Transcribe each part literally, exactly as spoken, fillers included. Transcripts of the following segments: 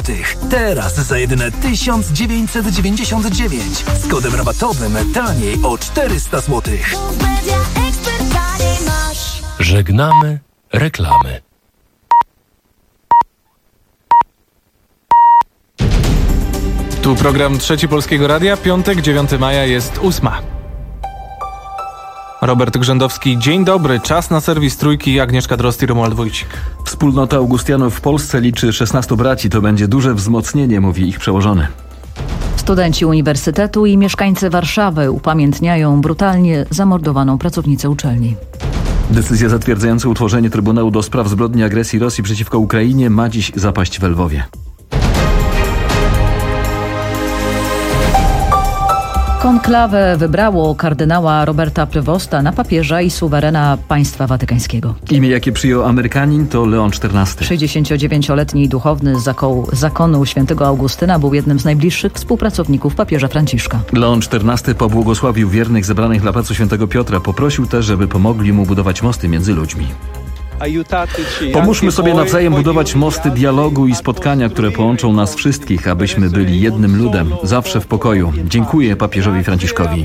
złotych. Teraz za jedyne tysiąc dziewięćset dziewięćdziesiąt dziewięć. Z kodem rabatowym taniej o czterysta złotych. Żegnamy reklamy. Tu program Trzeci Polskiego Radia, piątek, dziewiątego maja, jest ósma. Robert Grzędowski, dzień dobry. Czas na serwis Trójki. Agnieszka Drozd i Romuald Wójcik. Wspólnota Augustianów w Polsce liczy szesnastu braci. To będzie duże wzmocnienie, mówi ich przełożony. Studenci uniwersytetu i mieszkańcy Warszawy upamiętniają brutalnie zamordowaną pracownicę uczelni. Decyzja zatwierdzająca utworzenie Trybunału do spraw zbrodni agresji Rosji przeciwko Ukrainie ma dziś zapaść we Lwowie. Konklawę wybrało kardynała Roberta Prevosta na papieża i suwerena państwa watykańskiego. Imię, jakie przyjął Amerykanin, to Leon czternasty. sześćdziesięciodziewięcioletni duchowny z zakołu, zakonu świętego Augustyna był jednym z najbliższych współpracowników papieża Franciszka. Leon czternasty pobłogosławił wiernych zebranych na placu Świętego Piotra. Poprosił też, żeby pomogli mu budować mosty między ludźmi. Pomóżmy sobie nawzajem budować mosty dialogu i spotkania, które połączą nas wszystkich, abyśmy byli jednym ludem, zawsze w pokoju. Dziękuję papieżowi Franciszkowi.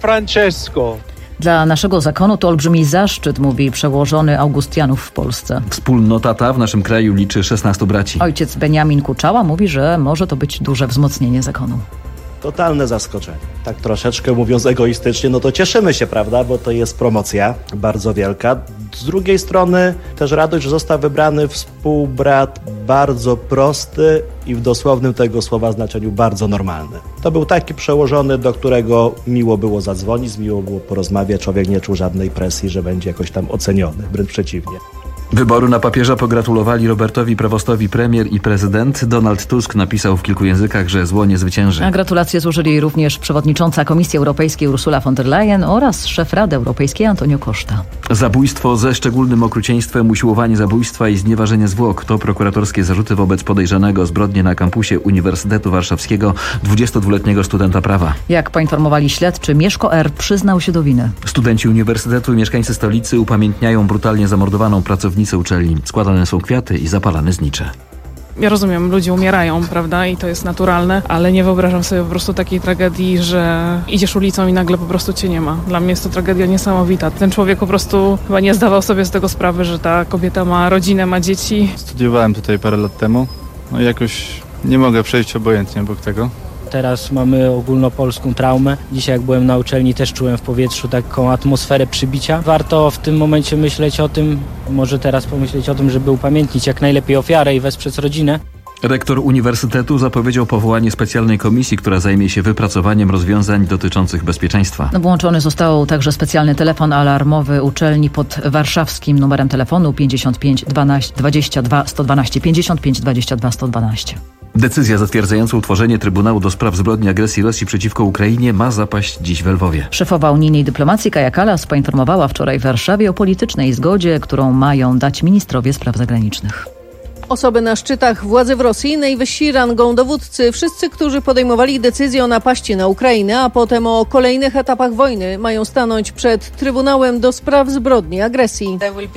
Dla naszego zakonu to olbrzymi zaszczyt, mówi przełożony Augustianów w Polsce. Wspólnota ta w naszym kraju liczy szesnastu braci. Ojciec Beniamin Kuczała mówi, że może to być duże wzmocnienie zakonu. Totalne zaskoczenie. Tak troszeczkę mówiąc egoistycznie, no to cieszymy się, prawda, bo to jest promocja bardzo wielka. Z drugiej strony też radość, że został wybrany współbrat bardzo prosty i w dosłownym tego słowa znaczeniu bardzo normalny. To był taki przełożony, do którego miło było zadzwonić, miło było porozmawiać, człowiek nie czuł żadnej presji, że będzie jakoś tam oceniony, wręcz przeciwnie. Wyboru na papieża pogratulowali Robertowi Prevostowi premier i prezydent. Donald Tusk napisał w kilku językach, że zło nie zwycięży. A gratulacje złożyli również przewodnicząca Komisji Europejskiej Ursula von der Leyen oraz szef Rady Europejskiej Antonio Costa. Zabójstwo ze szczególnym okrucieństwem, usiłowanie zabójstwa i znieważenie zwłok to prokuratorskie zarzuty wobec podejrzanego o zbrodnię na kampusie Uniwersytetu Warszawskiego dwudziestodwuletniego studenta prawa. Jak poinformowali śledczy, Mieszko R. przyznał się do winy. Studenci uniwersytetu i mieszkańcy stolicy upamiętniają brutalnie zamordowaną pracownicę uczelni. Składane są kwiaty i zapalane znicze. Ja rozumiem, ludzie umierają, prawda, i to jest naturalne, ale nie wyobrażam sobie po prostu takiej tragedii, że idziesz ulicą i nagle po prostu cię nie ma. Dla mnie jest to tragedia niesamowita. Ten człowiek po prostu chyba nie zdawał sobie z tego sprawy, że ta kobieta ma rodzinę, ma dzieci. Studiowałem tutaj parę lat temu, no i jakoś nie mogę przejść obojętnie obok tego. Teraz mamy ogólnopolską traumę. Dzisiaj jak byłem na uczelni, też czułem w powietrzu taką atmosferę przybicia. Warto w tym momencie myśleć o tym, może teraz pomyśleć o tym, żeby upamiętnić jak najlepiej ofiarę i wesprzeć rodzinę. Rektor uniwersytetu zapowiedział powołanie specjalnej komisji, która zajmie się wypracowaniem rozwiązań dotyczących bezpieczeństwa. Włączony został także specjalny telefon alarmowy uczelni pod warszawskim numerem telefonu pięćdziesiąt pięć dwanaście dwadzieścia dwa sto dwanaście pięćdziesiąt pięć dwadzieścia dwa sto dwanaście. Decyzja zatwierdzająca utworzenie Trybunału do spraw zbrodni agresji Rosji przeciwko Ukrainie ma zapaść dziś we Lwowie. Szefowa unijnej dyplomacji Kaja Kallas poinformowała wczoraj w Warszawie o politycznej zgodzie, którą mają dać ministrowie spraw zagranicznych. Osoby na szczytach władzy w Rosji, najwyżsi rangą dowódcy, wszyscy, którzy podejmowali decyzję o napaści na Ukrainę, a potem o kolejnych etapach wojny, mają stanąć przed Trybunałem do spraw zbrodni agresji.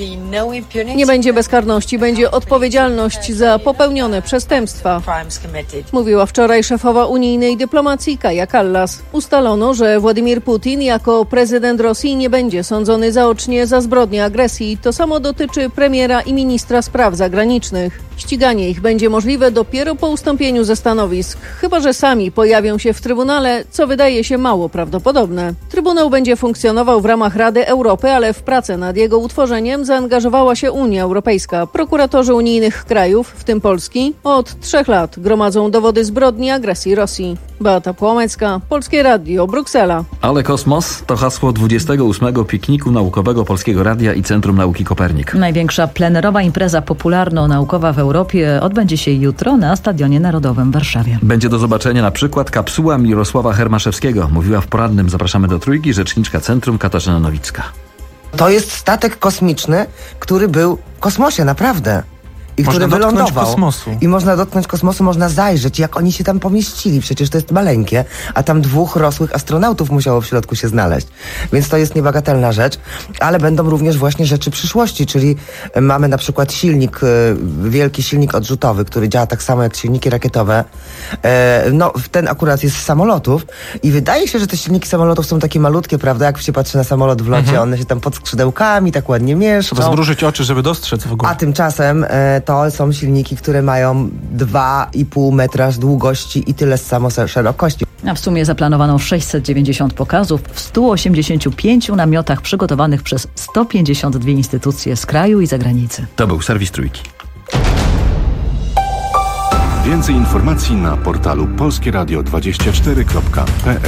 Nie będzie bezkarności, będzie odpowiedzialność za popełnione przestępstwa, mówiła wczoraj szefowa unijnej dyplomacji Kaja Kallas. Ustalono, że Władimir Putin jako prezydent Rosji nie będzie sądzony zaocznie za zbrodnię agresji. To samo dotyczy premiera i ministra spraw zagranicznych. Ściganie ich będzie możliwe dopiero po ustąpieniu ze stanowisk, chyba że sami pojawią się w Trybunale, co wydaje się mało prawdopodobne. Trybunał będzie funkcjonował w ramach Rady Europy, ale w pracę nad jego utworzeniem zaangażowała się Unia Europejska. Prokuratorzy unijnych krajów, w tym Polski, od trzech lat gromadzą dowody zbrodni agresji Rosji. Beata Płomecka, Polskie Radio, Bruksela. Ale kosmos to hasło dwudziestego ósmego pikniku naukowego Polskiego Radia i Centrum Nauki Kopernik. Największa plenerowa impreza popularno-naukowa w Europie odbędzie się jutro na Stadionie Narodowym w Warszawie. Będzie do zobaczenia na przykład kapsuła Mirosława Hermaszewskiego. Mówiła w porannym Zapraszamy do Trójki rzeczniczka Centrum Katarzyna Nowicka. To jest statek kosmiczny, który był w kosmosie, naprawdę. I można który wylądował. Kosmosu. I można dotknąć kosmosu, można zajrzeć, jak oni się tam pomieścili. Przecież to jest maleńkie, a tam dwóch rosłych astronautów musiało w środku się znaleźć. Więc to jest niebagatelna rzecz, ale będą również właśnie rzeczy przyszłości, czyli mamy na przykład silnik, wielki silnik odrzutowy, który działa tak samo jak silniki rakietowe. No, ten akurat jest z samolotów i wydaje się, że te silniki samolotów są takie malutkie, prawda? Jak się patrzy na samolot w locie, mhm. one się tam pod skrzydełkami tak ładnie mieszczą. Trzeba zmrużyć oczy, żeby dostrzec w ogóle. A tymczasem e, to są silniki, które mają dwa i pół metra długości i tyle samo szerokości. A w sumie zaplanowano sześćset dziewięćdziesiąt pokazów w stu osiemdziesięciu pięciu namiotach przygotowanych przez sto pięćdziesiąt dwie instytucje z kraju i zagranicy. To był serwis Trójki. Więcej informacji na portalu polskieradio dwadzieścia cztery kropka p l.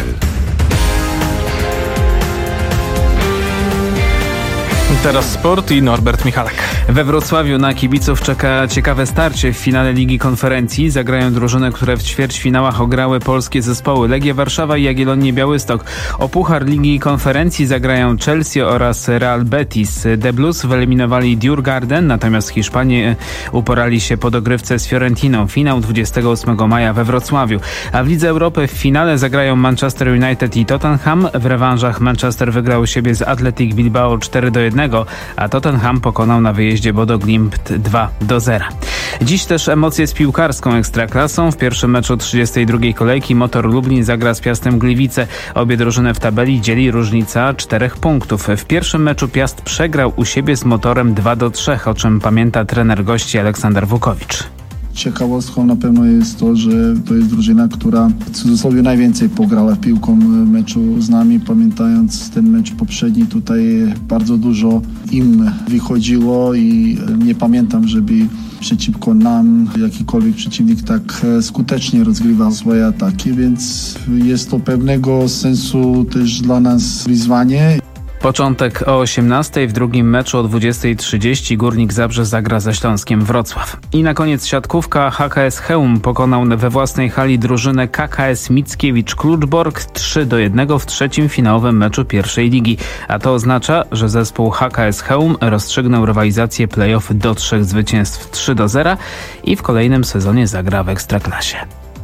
Teraz sport i Norbert Michalak. We Wrocławiu na kibiców czeka ciekawe starcie. W finale Ligi Konferencji zagrają drużyny, które w ćwierćfinałach ograły polskie zespoły Legia Warszawa i Jagiellonię Białystok. O Puchar Ligi Konferencji zagrają Chelsea oraz Real Betis. The Blues wyeliminowali Djurgården, natomiast Hiszpanie uporali się po dogrywce z Fiorentiną. Finał dwudziestego ósmego maja we Wrocławiu. A w Lidze Europy w finale zagrają Manchester United i Tottenham. W rewanżach Manchester wygrał u siebie z Athletic Bilbao cztery do jednego, a Tottenham pokonał na wyjeździe Bodo Glimt dwa do zera. Dziś też emocje z piłkarską Ekstraklasą. W pierwszym meczu trzydziestej drugiej kolejki Motor Lublin zagra z Piastem Gliwice. Obie drużyny w tabeli dzieli różnica czterech punktów. W pierwszym meczu Piast przegrał u siebie z Motorem dwa do trzech, o czym pamięta trener gości Aleksander Wukowicz. Ciekawostką na pewno jest to, że to jest drużyna, która w cudzysłowie najwięcej pograła w piłką meczu z nami. Pamiętając ten mecz poprzedni, tutaj bardzo dużo im wychodziło i nie pamiętam, żeby przeciwko nam jakikolwiek przeciwnik tak skutecznie rozgrywał swoje ataki, więc jest to pewnego sensu też dla nas wyzwanie. Początek o osiemnastej, w drugim meczu o dwudziestej trzydzieści Górnik Zabrze zagra ze Śląskiem Wrocław. I na koniec siatkówka. H K S Chełm pokonał we własnej hali drużynę K K S Mickiewicz-Kluczbork trzy do jednego w trzecim finałowym meczu pierwszej ligi. A to oznacza, że zespół H K S Chełm rozstrzygnął rywalizację play-off do trzech zwycięstw trzy do zera i w kolejnym sezonie zagra w Ekstraklasie.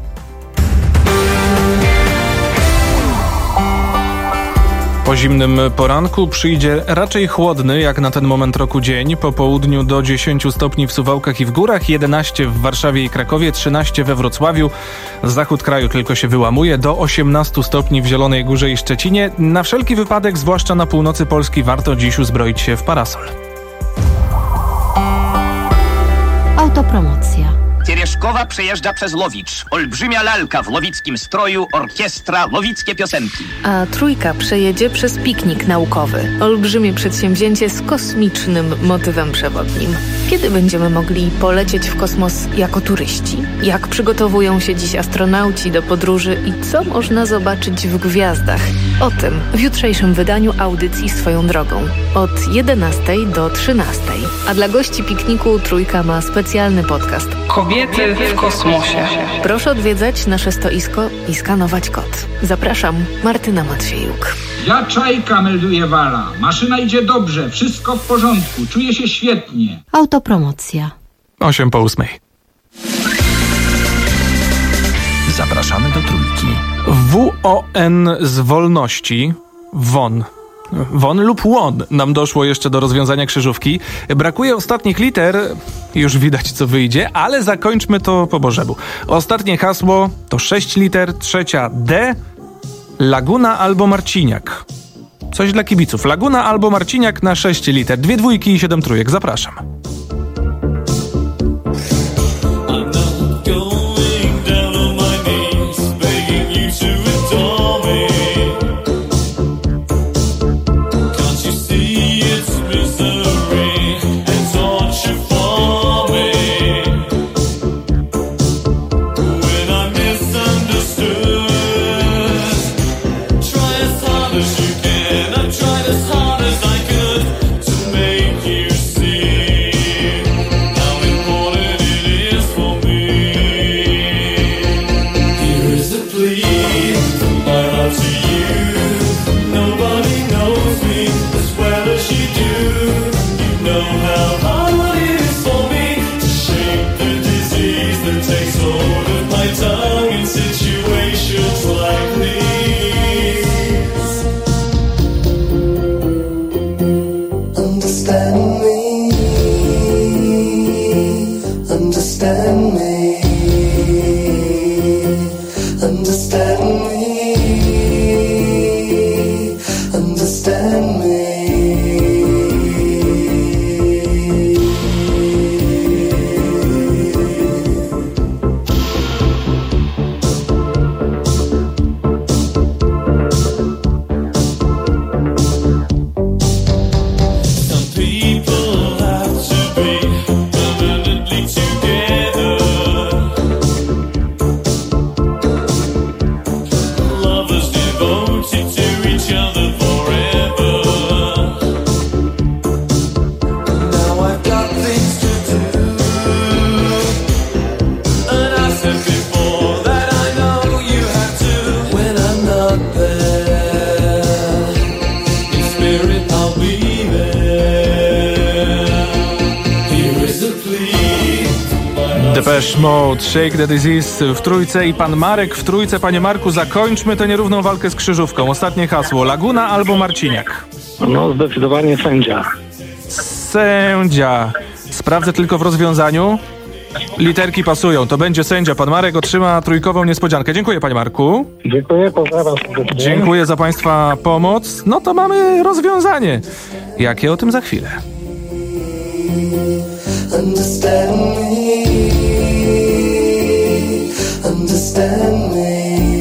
Po zimnym poranku przyjdzie raczej chłodny, jak na ten moment roku dzień. Po południu do dziesięciu stopni w Suwałkach i w górach, jedenaście w Warszawie i Krakowie, trzynaście we Wrocławiu. Zachód kraju tylko się wyłamuje, do osiemnastu stopni w Zielonej Górze i Szczecinie. Na wszelki wypadek, zwłaszcza na północy Polski, warto dziś uzbroić się w parasol. Autopromocja. Teрешkowa przejeżdża przez Lowicz. Olbrzymia lalka w lowickim stroju, orkiestra, lowickie piosenki. A Trójka przejedzie przez piknik naukowy. Olbrzymie przedsięwzięcie z kosmicznym motywem przewodnim. Kiedy będziemy mogli polecieć w kosmos jako turyści? Jak przygotowują się dziś astronauci do podróży i co można zobaczyć w gwiazdach? O tym w jutrzejszym wydaniu audycji Swoją drogą. Od jedenastej do trzynastej. A dla gości pikniku Trójka ma specjalny podcast. Kobiety w kosmosie. Proszę odwiedzać nasze stoisko i skanować kod. Zapraszam, Martyna Matwiejuk. Ja Czajka, melduje Wala. Maszyna idzie dobrze, wszystko w porządku, czuję się świetnie. Autopromocja. Osiem po ósmej. Zapraszamy do Trójki. W O N z wolności. Won. Won lub łon. Nam doszło jeszcze do rozwiązania krzyżówki. Brakuje ostatnich liter, już widać co wyjdzie, ale zakończmy to po bożemu. Ostatnie hasło to sześć liter, trzecia D, Laguna albo Marciniak. Coś dla kibiców. Laguna albo Marciniak na sześć liter. Dwie dwójki i siedem trójek. Zapraszam. Try as hard as I could to make you see. Depeche Mode, Shake the Disease w trójce i pan Marek w trójce. Panie Marku, zakończmy tę nierówną walkę z krzyżówką. Ostatnie hasło, Laguna albo Marciniak? No, zdecydowanie sędzia. Sędzia. Sprawdzę tylko w rozwiązaniu. Literki pasują, to będzie sędzia. Pan Marek otrzyma trójkową niespodziankę. Dziękuję, panie Marku. Dziękuję, pozdrawiam. Dziękuję za państwa pomoc. No to mamy rozwiązanie. Jakie, o tym za chwilę. Understand me, understand me.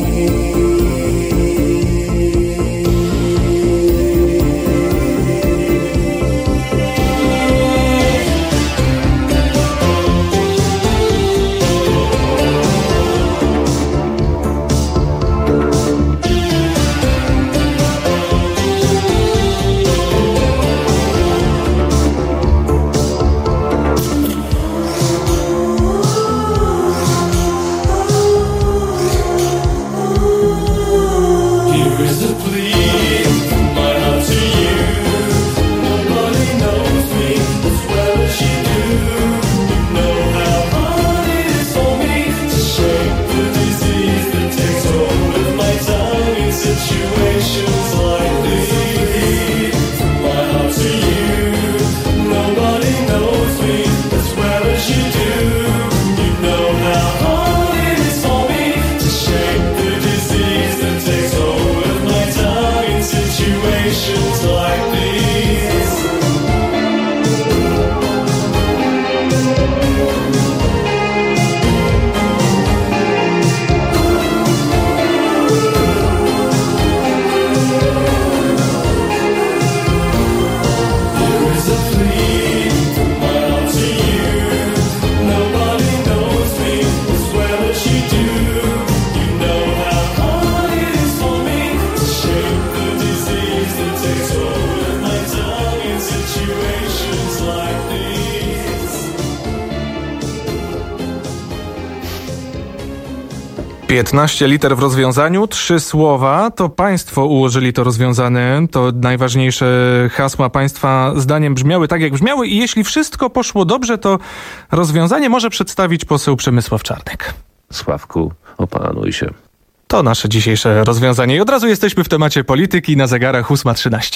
piętnaście liter w rozwiązaniu, trzy słowa. To państwo ułożyli to rozwiązane. To najważniejsze hasła państwa zdaniem brzmiały tak, jak brzmiały i jeśli wszystko poszło dobrze, to rozwiązanie może przedstawić poseł Przemysław Czarnek. Sławku, opanuj się. To nasze dzisiejsze rozwiązanie. I od razu jesteśmy w temacie polityki na zegarach ósma trzynaście.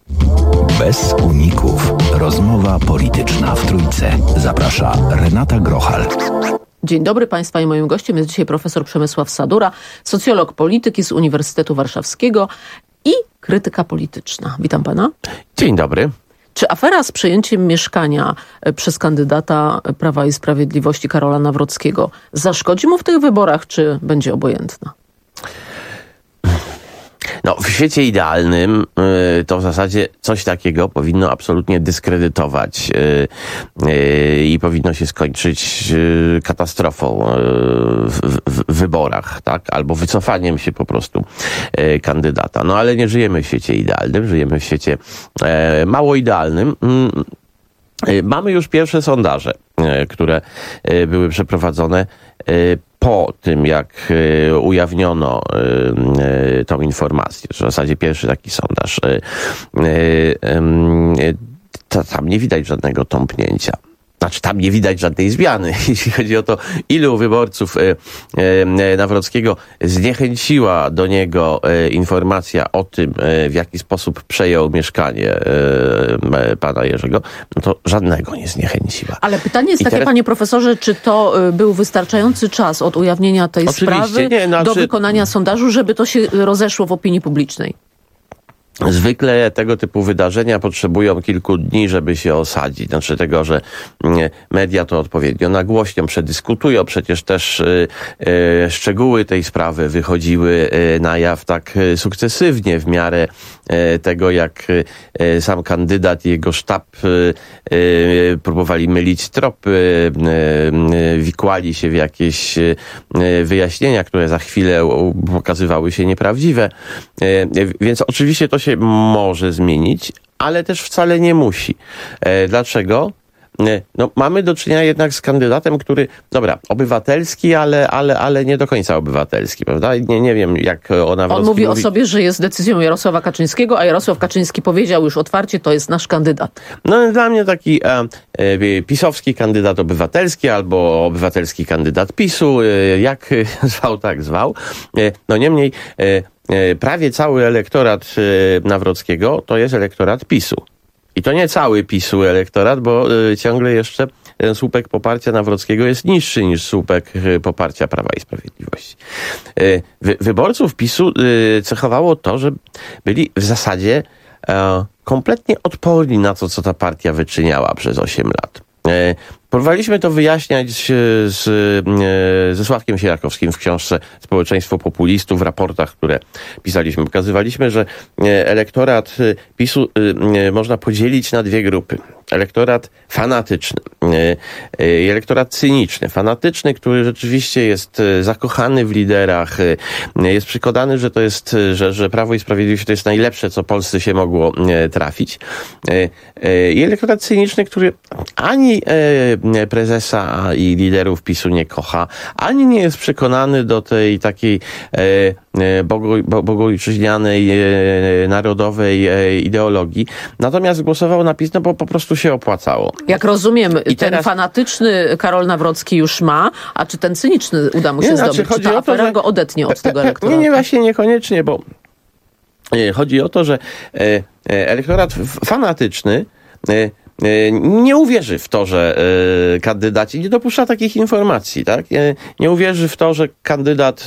Bez uników. Rozmowa polityczna w trójce. Zaprasza Renata Grochal. Dzień dobry Państwa i moim gościem jest dzisiaj profesor Przemysław Sadura, socjolog polityki z Uniwersytetu Warszawskiego i krytyka polityczna. Witam Pana. Dzień dobry. Czy afera z przejęciem mieszkania przez kandydata Prawa i Sprawiedliwości Karola Nawrockiego zaszkodzi mu w tych wyborach, czy będzie obojętna? No, w świecie idealnym y, to w zasadzie coś takiego powinno absolutnie dyskredytować y, y, i powinno się skończyć y, katastrofą y, w, w, w wyborach, tak? Albo wycofaniem się po prostu y, kandydata. No, ale nie żyjemy w świecie idealnym, żyjemy w świecie y, mało idealnym. Y, mamy już pierwsze sondaże, y, które y, były przeprowadzone y, po tym, jak y, ujawniono y, y, tą informację, że w zasadzie pierwszy taki sondaż, y, y, y, to tam nie widać żadnego tąpnięcia. Znaczy, tam nie widać żadnej zmiany, jeśli chodzi o to, ilu wyborców y, y, Nawrockiego zniechęciła do niego y, informacja o tym, y, w jaki sposób przejął mieszkanie y, pana Jerzego, no to żadnego nie zniechęciła. Ale pytanie jest I takie, teraz... panie profesorze, czy to y, był wystarczający czas od ujawnienia tej Oczywiście, sprawy nie, no, do czy... wykonania sondażu, żeby to się rozeszło w opinii publicznej? Zwykle tego typu wydarzenia potrzebują kilku dni, żeby się osadzić. Znaczy tego, że media to odpowiednio nagłośnią, przedyskutują. Przecież też y, y, szczegóły tej sprawy wychodziły y, na jaw tak y, sukcesywnie w miarę y, tego, jak y, sam kandydat i jego sztab y, y, próbowali mylić tropy, y, y, wikłali się w jakieś y, wyjaśnienia, które za chwilę okazywały się nieprawdziwe. Y, więc oczywiście to się może zmienić, ale też wcale nie musi. E, dlaczego? no, mamy do czynienia jednak z kandydatem, który, dobra, obywatelski, ale, ale, ale nie do końca obywatelski, prawda? Nie, nie wiem, jak o Nawrockim On mówi o mówi. sobie, że jest decyzją Jarosława Kaczyńskiego, a Jarosław Kaczyński powiedział już otwarcie, to jest nasz kandydat. No dla mnie taki e, e, pisowski kandydat obywatelski albo obywatelski kandydat PiSu, e, jak zwał, tak zwał. E, no niemniej e, e, prawie cały elektorat e, Nawrockiego to jest elektorat PiSu. I to nie cały PiSu elektorat, bo e, ciągle jeszcze ten słupek poparcia Nawrockiego jest niższy niż słupek e, poparcia Prawa i Sprawiedliwości. E, wy, wyborców PiSu e, cechowało to, że byli w zasadzie e, kompletnie odporni na to, co ta partia wyczyniała przez osiem lat. E, Próbowaliśmy to wyjaśniać z, e, ze Sławkiem Sierakowskim w książce Społeczeństwo populistów, w raportach, które pisaliśmy. Pokazywaliśmy, że elektorat PiSu e, można podzielić na dwie grupy. Elektorat fanatyczny i e, elektorat cyniczny. Fanatyczny, który rzeczywiście jest zakochany w liderach, e, jest przekonany, że to jest, że, że Prawo i Sprawiedliwość to jest najlepsze, co Polsce się mogło e, trafić. E, e, I elektorat cyniczny, który ani e, prezesa i liderów PiSu nie kocha, ani nie jest przekonany do tej takiej e, bogo, bogojczyźnianej, e, narodowej e, ideologii. Natomiast głosował na PiS, no bo po prostu się opłacało. Jak rozumiem, I ten teraz... fanatyczny Karol Nawrocki już ma, a czy ten cyniczny uda mu się nie, zdobyć? znaczy, Czy ta afera że... go odetnie od tego elektoratu? Nie, nie, właśnie niekoniecznie, bo chodzi o to, że e, elektorat fanatyczny e, nie uwierzy w to, że y, kandydaci, nie dopuszcza takich informacji, tak? Nie, nie uwierzy w to, że kandydat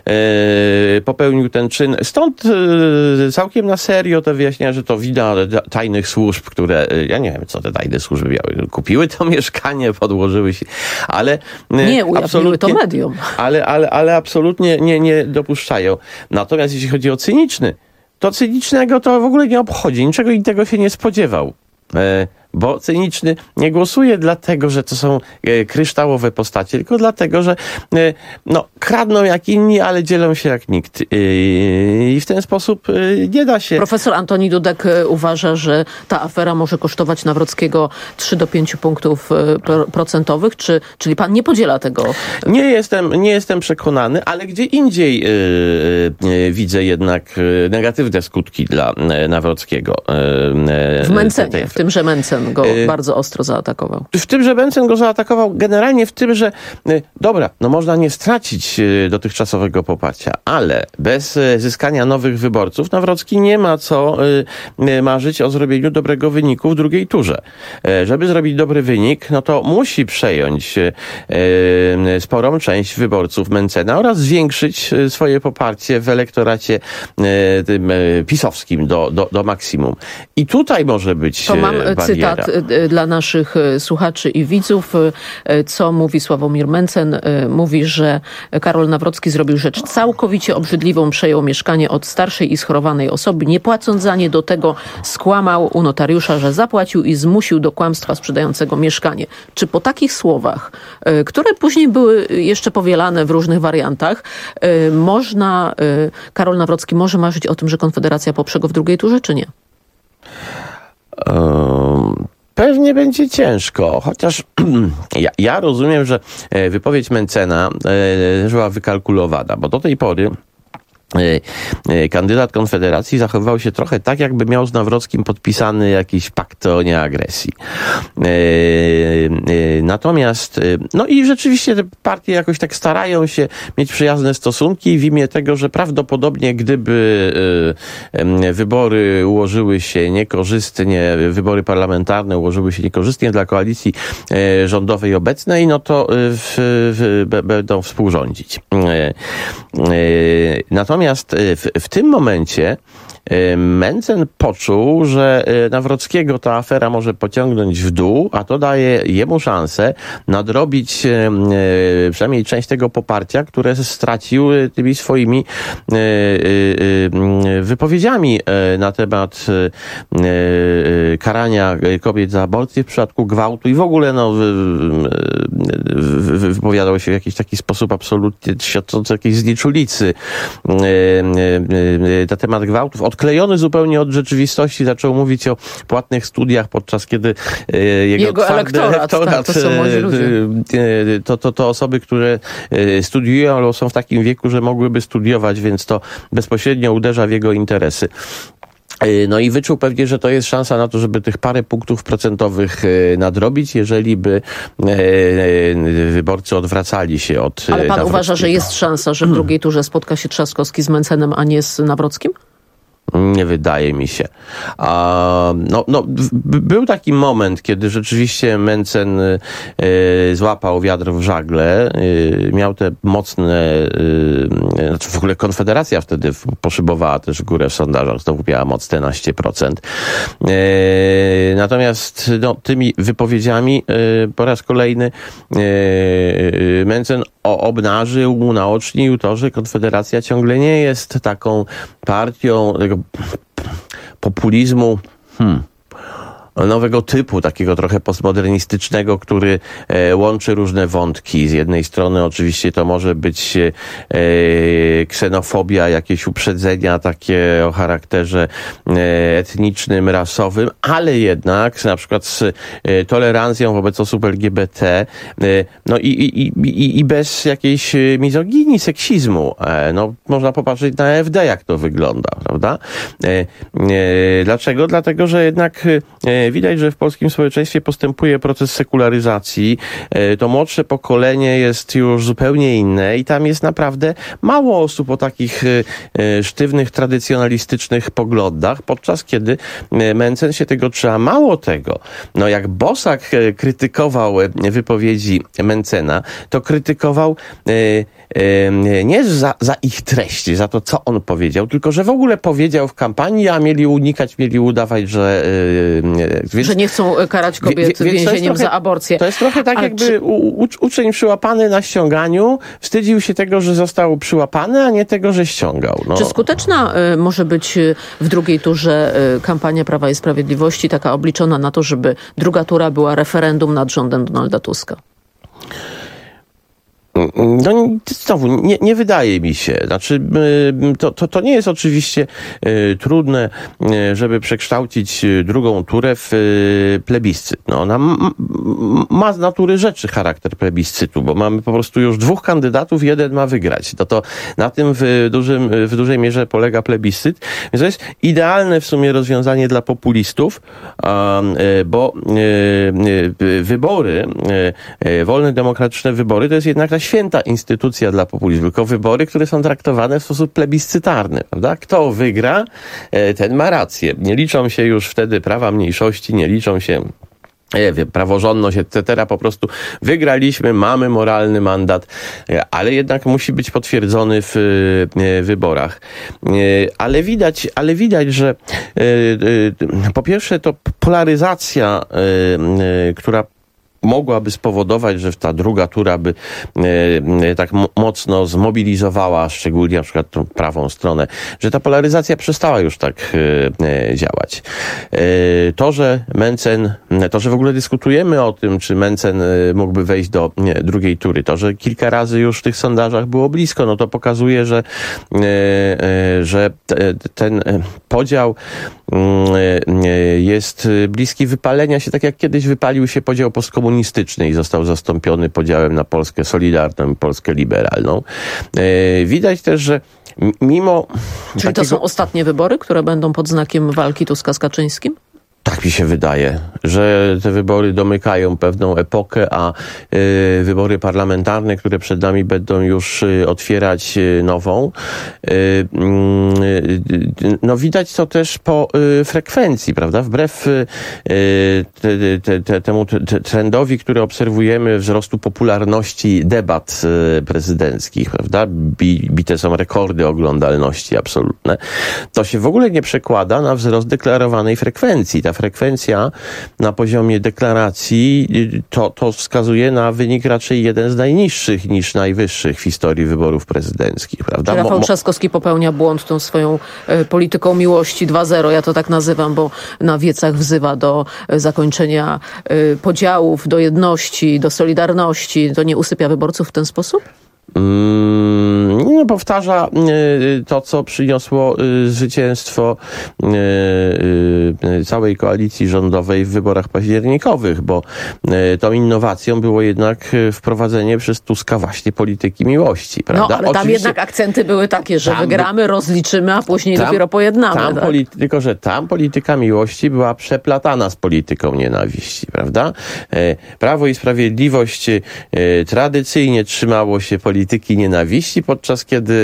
y, popełnił ten czyn. Stąd y, całkiem na serio to wyjaśnia, że to wina tajnych służb, które, y, ja nie wiem, co te tajne służby miały. Kupiły to mieszkanie, podłożyły się, ale... Y, nie, ujawniły to medium. Ale, ale, ale absolutnie nie, nie dopuszczają. Natomiast jeśli chodzi o cyniczny, to cynicznego to w ogóle nie obchodzi. Niczego innego się nie spodziewał. Y, Bo cyniczny nie głosuje dlatego, że to są e, kryształowe postacie, tylko dlatego, że e, no, kradną jak inni, ale dzielą się jak nikt. E, I w ten sposób e, nie da się... Profesor Antoni Dudek e, uważa, że ta afera może kosztować Nawrockiego trzy do pięciu punktów e, pro, procentowych, czy, czyli pan nie podziela tego? Nie jestem, nie jestem przekonany, ale gdzie indziej e, e, widzę jednak e, negatywne skutki dla e, Nawrockiego. E, w Mencenie, w tymże Mencen go bardzo ostro zaatakował. W tym, że Mencen go zaatakował, generalnie w tym, że dobra, no można nie stracić dotychczasowego poparcia, ale bez zyskania nowych wyborców Nawrocki nie ma co marzyć o zrobieniu dobrego wyniku w drugiej turze. Żeby zrobić dobry wynik, no to musi przejąć sporą część wyborców Mencena oraz zwiększyć swoje poparcie w elektoracie tym pisowskim do, do, do maksimum. I tutaj może być to mam bariera. Cytat dla naszych słuchaczy i widzów, co mówi Sławomir Mencen. Mówi, że Karol Nawrocki zrobił rzecz całkowicie obrzydliwą, przejął mieszkanie od starszej i schorowanej osoby, nie płacąc za nie, do tego skłamał u notariusza, że zapłacił i zmusił do kłamstwa sprzedającego mieszkanie. Czy po takich słowach, które później były jeszcze powielane w różnych wariantach, można, Karol Nawrocki może marzyć o tym, że Konfederacja poprze go w drugiej turze, czy nie? Um, pewnie będzie ciężko, chociaż ja, ja rozumiem, że wypowiedź Mencena e, była wykalkulowana, bo do tej pory kandydat Konfederacji zachowywał się trochę tak, jakby miał z Nawrockim podpisany jakiś pakt o nieagresji. Natomiast, no i rzeczywiście te partie jakoś tak starają się mieć przyjazne stosunki w imię tego, że prawdopodobnie gdyby wybory ułożyły się niekorzystnie, wybory parlamentarne ułożyły się niekorzystnie dla koalicji rządowej obecnej, no to w, w, będą współrządzić. Natomiast Natomiast w, w tym momencie Mencen poczuł, że Nawrockiego ta afera może pociągnąć w dół, a to daje jemu szansę nadrobić przynajmniej część tego poparcia, które stracił tymi swoimi wypowiedziami na temat karania kobiet za aborcję w przypadku gwałtu i w ogóle no, wypowiadał się w jakiś taki sposób absolutnie świadczący jakiejś znieczulicy na temat gwałtów. odklejony zupełnie od rzeczywistości zaczął mówić o płatnych studiach, podczas kiedy e, jego, jego elektorat, elektorat tak, to są młodzi ludzie. E, to, to, to osoby, które e, studiują, ale są w takim wieku, że mogłyby studiować, więc to bezpośrednio uderza w jego interesy. No i wyczuł pewnie, że to jest szansa na to, żeby tych parę punktów procentowych nadrobić, jeżeli by wyborcy odwracali się od Ale pan Nawrockiego. Uważa, że jest szansa, że w drugiej turze spotka się Trzaskowski z Mencenem, a nie z Nawrockim? Nie wydaje mi się. A, no, no, był taki moment, kiedy rzeczywiście Mencen y, złapał wiatr w żagle. Y, miał te mocne... Y, znaczy w ogóle Konfederacja wtedy poszybowała też górę w sondażach. Znowu miała mocne naście procent. Y, natomiast no, tymi wypowiedziami y, po raz kolejny y, Mencen obnażył, unaocznił to, że Konfederacja ciągle nie jest taką partią tego populizmu hmm, nowego typu, takiego trochę postmodernistycznego, który e, łączy różne wątki. Z jednej strony oczywiście to może być e, ksenofobia, jakieś uprzedzenia takie o charakterze e, etnicznym, rasowym, ale jednak na przykład z e, tolerancją wobec osób L G B T, e, no i, i, i, i bez jakiejś mizoginii, seksizmu. E, no, można popatrzeć na A F D, jak to wygląda, prawda? E, e, dlaczego? Dlatego, że jednak e, widać, że w polskim społeczeństwie postępuje proces sekularyzacji. To młodsze pokolenie jest już zupełnie inne i tam jest naprawdę mało osób o takich sztywnych, tradycjonalistycznych poglądach, podczas kiedy Mencen się tego trzyma. Mało tego, no jak Bosak krytykował wypowiedzi Mencena, to krytykował nie za, za ich treści, za to, co on powiedział, tylko że w ogóle powiedział w kampanii, a mieli unikać, mieli udawać, że Więc, że nie chcą karać kobiet wie, więzieniem trochę, za aborcję. To jest trochę tak, ale jakby czy... u, uczeń przyłapany na ściąganiu wstydził się tego, że został przyłapany, a nie tego, że ściągał. No. Czy skuteczna y, może być w drugiej turze y, kampania Prawa i Sprawiedliwości, taka obliczona na to, żeby druga tura była referendum nad rządem Donalda Tuska? No znowu, nie, nie wydaje mi się. Znaczy, to, to, to nie jest oczywiście y, trudne, y, żeby przekształcić drugą turę w y, plebiscyt. No, ona m, ma z natury rzeczy charakter plebiscytu, bo mamy po prostu już dwóch kandydatów, jeden ma wygrać. No to na tym w, dużym, w dużej mierze polega plebiscyt. Więc to jest idealne w sumie rozwiązanie dla populistów, a, y, bo y, y, wybory, y, y, wolne, demokratyczne wybory, to jest jednak ta święta instytucja dla populizmu, tylko wybory, które są traktowane w sposób plebiscytarny, prawda? Kto wygra, ten ma rację. Nie liczą się już wtedy prawa mniejszości, nie liczą się nie wiem, praworządność, et cetera. Po prostu wygraliśmy, mamy moralny mandat, ale jednak musi być potwierdzony w wyborach. Ale widać, ale widać, że po pierwsze to polaryzacja, która mogłaby spowodować, że ta druga tura by e, tak m- mocno zmobilizowała, szczególnie na przykład tą prawą stronę, że ta polaryzacja przestała już tak e, e, działać. E, to, że Mencen, to, że w ogóle dyskutujemy o tym, czy Mencen e, mógłby wejść do nie, drugiej tury, to, że kilka razy już w tych sondażach było blisko, no to pokazuje, że, e, e, że te, ten podział e, jest bliski wypalenia się, tak jak kiedyś wypalił się podział postkomunistyczny i został zastąpiony podziałem na Polskę Solidarną i Polskę Liberalną. E, widać też, że mimo... Czyli takiego... to są ostatnie wybory, które będą pod znakiem walki Tuska z Kaczyńskim? Tak mi się wydaje, że te wybory domykają pewną epokę, a y, wybory parlamentarne, które przed nami będą już y, otwierać y, nową, y, y, no widać to też po y, frekwencji, prawda? Wbrew y, te, te, te, temu te, trendowi, który obserwujemy wzrostu popularności debat y, prezydenckich, prawda? Bi, bite są rekordy oglądalności absolutne. To się w ogóle nie przekłada na wzrost deklarowanej frekwencji. Ta frekwencja na poziomie deklaracji to, to wskazuje na wynik raczej jeden z najniższych niż najwyższych w historii wyborów prezydenckich, prawda? Czy Rafał Mo- Trzaskowski popełnia błąd tą swoją e, polityką miłości dwa zero, ja to tak nazywam, bo na wiecach wzywa do e, zakończenia e, podziałów, do jedności, do solidarności. To nie usypia wyborców w ten sposób? Mm, no, powtarza to, co przyniosło zwycięstwo całej koalicji rządowej w wyborach październikowych, bo tą innowacją było jednak wprowadzenie przez Tuska właśnie polityki miłości, prawda? No, ale tam Oczywiście, jednak akcenty były takie, że tam, wygramy, rozliczymy, a później tam, dopiero pojednamy. Tam tak? polity- tylko, że tam polityka miłości była przeplatana z polityką nienawiści, prawda? Prawo i Sprawiedliwość tradycyjnie trzymało się polityki nienawiści, podczas kiedy,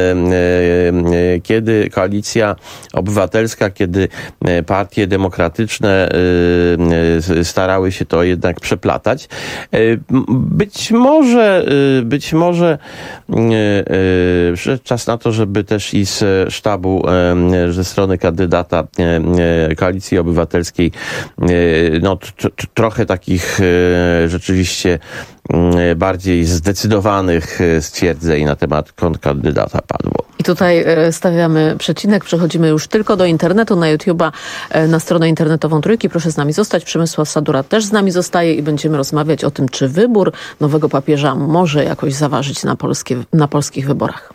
kiedy Koalicja Obywatelska, kiedy partie demokratyczne starały się to jednak przeplatać. Być może, być może przyszedł czas na to, żeby też i z sztabu, ze strony kandydata Koalicji Obywatelskiej, no t- t- trochę takich rzeczywiście bardziej zdecydowanych stwierdzeń na temat kontrkandydata padło. I tutaj stawiamy przecinek, przechodzimy już tylko do internetu, na YouTube'a, na stronę internetową Trójki. Proszę z nami zostać. Przemysław Sadura też z nami zostaje i będziemy rozmawiać o tym, czy wybór nowego papieża może jakoś zaważyć na, polskie, na polskich wyborach.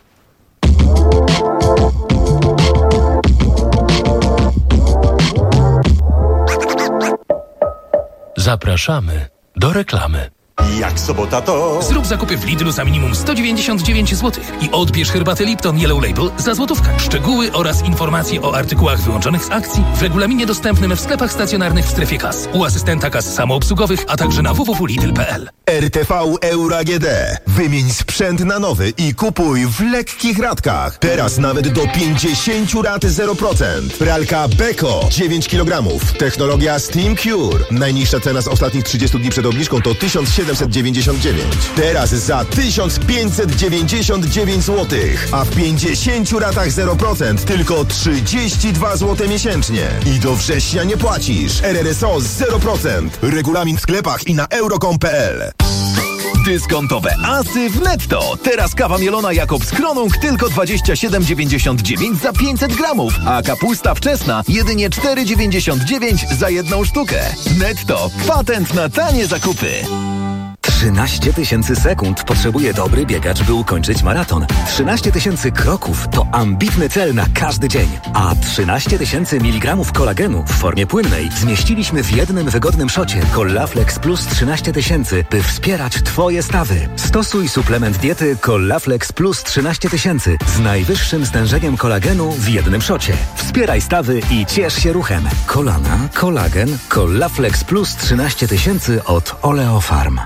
Zapraszamy do reklamy. Jak sobota to... Zrób zakupy w Lidlu za minimum sto dziewięćdziesiąt dziewięć złotych i odbierz herbatę Lipton Yellow Label za złotówkę. Szczegóły oraz informacje o artykułach wyłączonych z akcji w regulaminie dostępnym w sklepach stacjonarnych w strefie kas, u asystenta kas samoobsługowych, a także na w w w kropka lidl kropka p l. R T V Euro A G D. Wymień sprzęt na nowy i kupuj w lekkich ratkach. Teraz nawet do pięćdziesiąt rat zero procent. Pralka Beko dziewięć kilogramów. Technologia Steam Cure. Najniższa cena z ostatnich trzydziestu dni przed obniżką to tysiąc siedemset dziewięćdziesiąt dziewięć. Teraz za tysiąc pięćset dziewięćdziesiąt dziewięć złotych. A w pięćdziesięciu ratach zero procent tylko trzydzieści dwa złote miesięcznie. I do września nie płacisz. R R S O zero procent. Regulamin w sklepach i na euro kropka com kropka p l. Dyskontowe asy w Netto. Teraz kawa mielona Jakobs Kronung tylko dwadzieścia siedem dziewięćdziesiąt dziewięć za pięćset gramów, a kapusta wczesna jedynie cztery dziewięćdziesiąt dziewięć za jedną sztukę. Netto. Patent na tanie zakupy. trzynaście tysięcy sekund potrzebuje dobry biegacz, by ukończyć maraton. trzynaście tysięcy kroków to ambitny cel na każdy dzień. A trzynaście tysięcy miligramów kolagenu w formie płynnej zmieściliśmy w jednym wygodnym szocie Collaflex Plus trzynaście tysięcy, by wspierać Twoje stawy. Stosuj suplement diety Collaflex Plus trzynaście tysięcy z najwyższym stężeniem kolagenu w jednym szocie. Wspieraj stawy i ciesz się ruchem. Kolana, kolagen, Collaflex Plus trzynaście tysięcy od Oleofarm.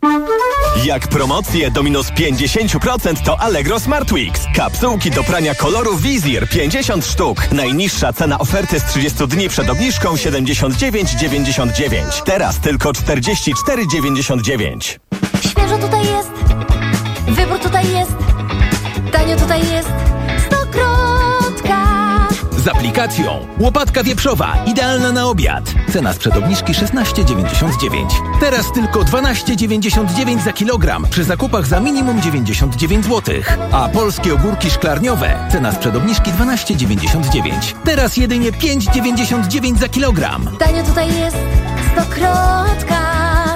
Jak promocje do minus pięćdziesiąt procent to Allegro Smart Weeks. Kapsułki do prania koloru Wizir pięćdziesiąt sztuk. Najniższa cena oferty z trzydziestu dni przed obniżką siedemdziesiąt dziewięć dziewięćdziesiąt dziewięć. Teraz tylko czterdzieści cztery dziewięćdziesiąt dziewięć. Świeżo tutaj jest, wybór tutaj jest, tanio tutaj jest, Stokrotka. Z aplikacją łopatka wieprzowa, idealna na obiad. Cena sprzed obniżki szesnaście dziewięćdziesiąt dziewięć. Teraz tylko dwanaście dziewięćdziesiąt dziewięć za kilogram przy zakupach za minimum dziewięćdziesiąt dziewięć złotych. A polskie ogórki szklarniowe, cena sprzed obniżki dwanaście dziewięćdziesiąt dziewięć. Teraz jedynie pięć dziewięćdziesiąt dziewięć za kilogram. Tanio tutaj jest, Stokrotka.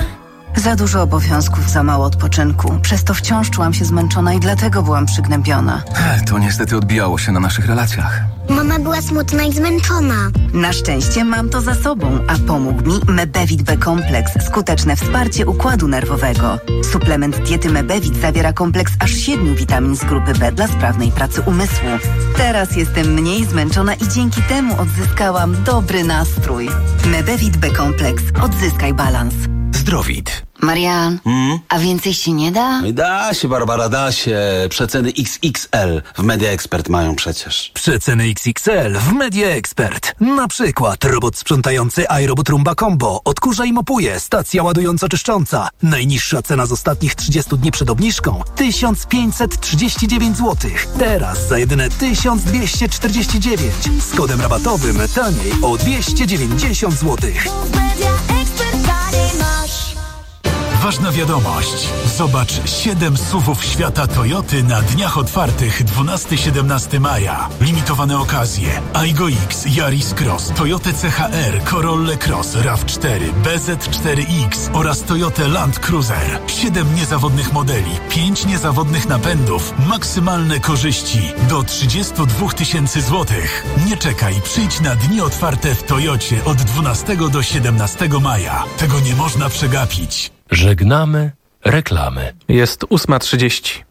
Za dużo obowiązków, za mało odpoczynku. Przez to wciąż czułam się zmęczona i dlatego byłam przygnębiona. To niestety odbijało się na naszych relacjach. Mama była smutna i zmęczona. Na szczęście mam to za sobą, a pomógł mi Mebevit B-kompleks, skuteczne wsparcie układu nerwowego. Suplement diety Mebevit zawiera kompleks aż siedmiu witamin z grupy B dla sprawnej pracy umysłu. Teraz jestem mniej zmęczona i dzięki temu odzyskałam dobry nastrój. Mebevit B-kompleks. Odzyskaj balans. Zdrowit. Marian, Hmm? a więcej się nie da? Da się, Barbara, da się. Przeceny X X L w Media Expert mają przecież. Przeceny X X L w Media Expert. Na przykład robot sprzątający iRobot Roomba Combo, odkurza i mopuje, stacja ładująco-czyszcząca. Najniższa cena z ostatnich trzydziestu dni przed obniżką tysiąc pięćset trzydzieści dziewięć złotych. Teraz za jedyne tysiąc dwieście czterdzieści dziewięć. Z kodem rabatowym taniej o dwieście dziewięćdziesiąt złotych. ważna wiadomość. Zobacz siedem S U V-ów świata Toyoty na dniach otwartych dwunastego do siedemnastego maja. Limitowane okazje. Aygo X, Yaris Cross, Toyota C H R, Corolla Cross, RAV cztery, B Z cztery X oraz Toyota Land Cruiser. siedem niezawodnych modeli, pięć niezawodnych napędów, maksymalne korzyści do trzydzieści dwa tysięcy złotych. Nie czekaj, przyjdź na dni otwarte w Toyocie od dwunastego do siedemnastego maja. Tego nie można przegapić. Żegnamy reklamy. Jest ósma trzydzieści.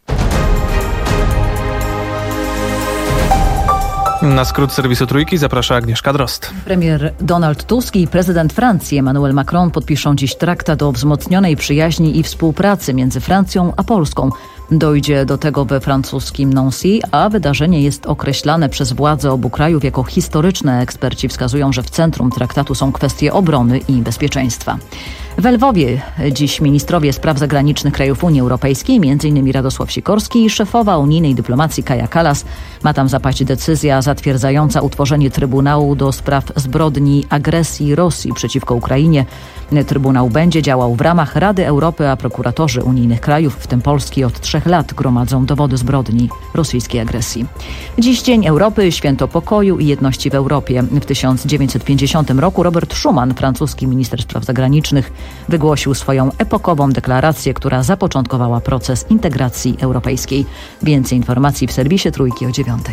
Na skrót serwisu Trójki zaprasza Agnieszka Drozd. Premier Donald Tusk i prezydent Francji Emmanuel Macron podpiszą dziś traktat o wzmocnionej przyjaźni i współpracy między Francją a Polską. Dojdzie do tego we francuskim Nancy, a wydarzenie jest określane przez władze obu krajów jako historyczne. Eksperci wskazują, że w centrum traktatu są kwestie obrony i bezpieczeństwa. W Lwowie dziś ministrowie spraw zagranicznych krajów Unii Europejskiej, m.in. Radosław Sikorski i szefowa unijnej dyplomacji Kaja Kallas. Ma tam zapaść decyzja zatwierdzająca utworzenie Trybunału do spraw zbrodni agresji Rosji przeciwko Ukrainie. Trybunał będzie działał w ramach Rady Europy, a prokuratorzy unijnych krajów, w tym Polski, od trzech lat gromadzą dowody zbrodni rosyjskiej agresji. Dziś Dzień Europy, święto pokoju i jedności w Europie. W tysiąc dziewięćset pięćdziesiątym roku Robert Schuman, francuski minister spraw zagranicznych, wygłosił swoją epokową deklarację, która zapoczątkowała proces integracji europejskiej. Więcej informacji w serwisie Trójki o dziewiątej.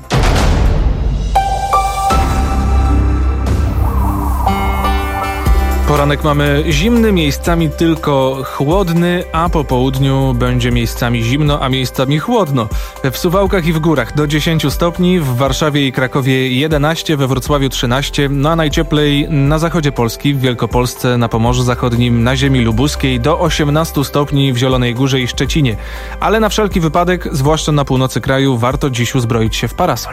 Poranek mamy zimny, miejscami tylko chłodny, a po południu będzie miejscami zimno, a miejscami chłodno. W Suwałkach i w górach do dziesięć stopni, w Warszawie i Krakowie jedenaście, we Wrocławiu trzynaście, no a najcieplej na zachodzie Polski, w Wielkopolsce, na Pomorzu Zachodnim, na ziemi lubuskiej do osiemnaście stopni w Zielonej Górze i Szczecinie. Ale na wszelki wypadek, zwłaszcza na północy kraju, warto dziś uzbroić się w parasol.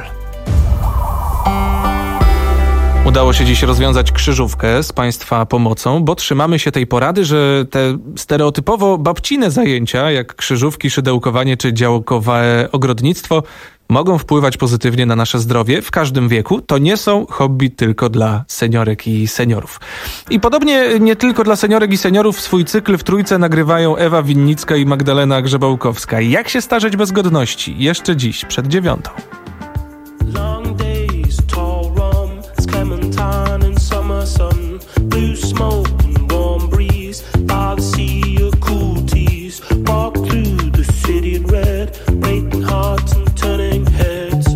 Udało się dziś rozwiązać krzyżówkę z Państwa pomocą, bo trzymamy się tej porady, że te stereotypowo babcine zajęcia, jak krzyżówki, szydełkowanie czy działkowe ogrodnictwo, mogą wpływać pozytywnie na nasze zdrowie w każdym wieku. To nie są hobby tylko dla seniorek i seniorów. I podobnie nie tylko dla seniorek i seniorów swój cykl w Trójce nagrywają Ewa Winnicka i Magdalena Grzebałkowska. Jak się starzeć bez godności? Jeszcze dziś, przed dziewiątą. Sun, blue smoke and warm breeze by the sea of cool teas. Walk through the city in red, breaking hearts and turning heads.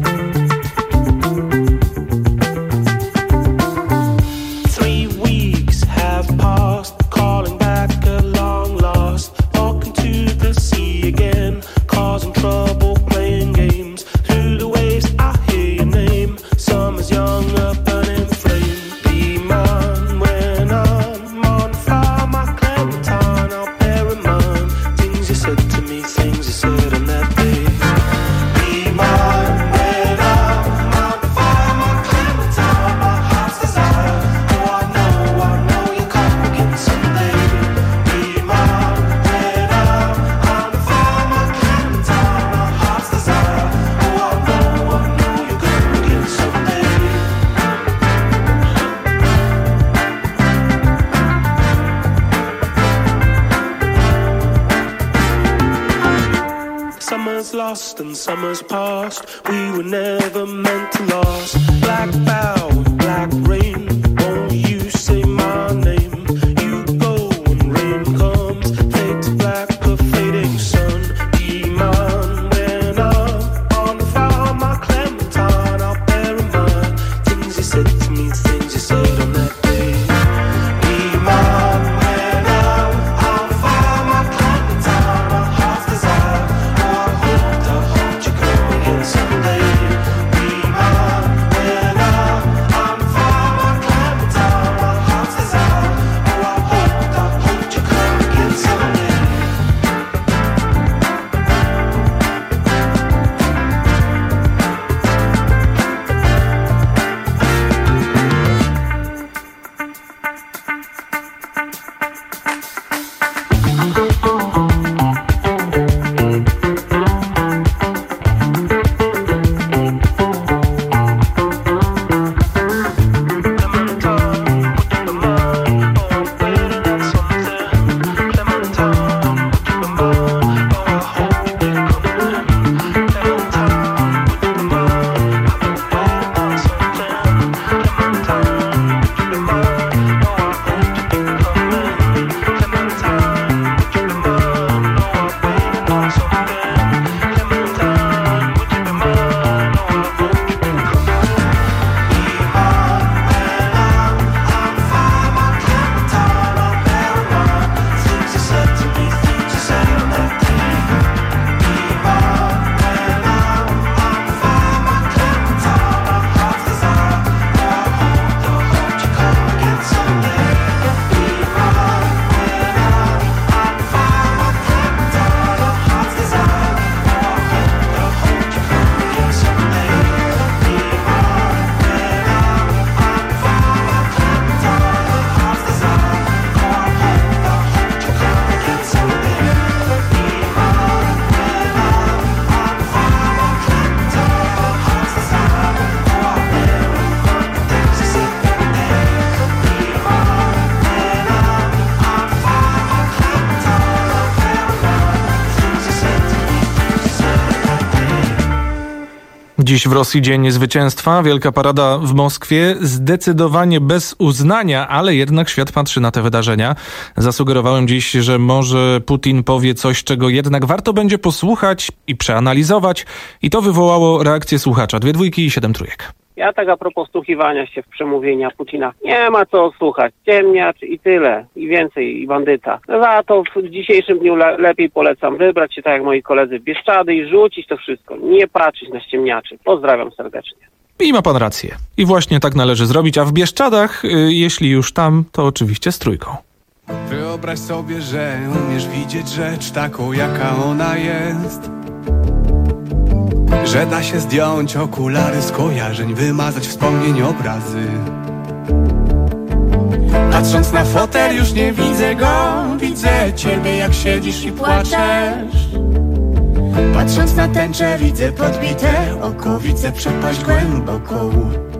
Three weeks have passed, calling back a long lost. Walking to the sea again, causing trouble, playing games. Through the waves I hear your name. Summer's young, a burning flame. Lost and summer's past. We were never meant to last. Black bow, black rain. Won't you say my name? You go when rain comes. Fade to black, a fading sun. Be mine when I'm on the farm. My clementine, I'll bear in mind things you said to me, things you said on that day. Be mine when I'm on the farm. My clementine, my heart's desire. Someday, be mine when I'm, I'm far, my Dziś w Rosji Dzień Zwycięstwa, wielka parada w Moskwie, zdecydowanie bez uznania, ale jednak świat patrzy na te wydarzenia. Zasugerowałem dziś, że może Putin powie coś, czego jednak warto będzie posłuchać i przeanalizować, i to wywołało reakcję słuchacza. Dwie dwójki i siedem trójek. Ja tak a propos wsłuchiwania się w przemówienia Putina, nie ma co słuchać, ciemniacz i tyle, i więcej, i bandyta. Za to w dzisiejszym dniu le- lepiej polecam wybrać się tak jak moi koledzy w Bieszczady i rzucić to wszystko, nie patrzeć na ściemniaczy. Pozdrawiam serdecznie. I ma pan rację. I właśnie tak należy zrobić, a w Bieszczadach, y, jeśli już tam, to oczywiście z trójką. Wyobraź sobie, że umiesz widzieć rzecz taką, jaka ona jest. Że da się zdjąć okulary z kojarzeń, wymazać wspomnień obrazy. Patrząc na fotel już nie widzę go, widzę ciebie jak siedzisz i płaczesz. Patrząc na tęczę widzę podbite oko, widzę przepaść głęboką.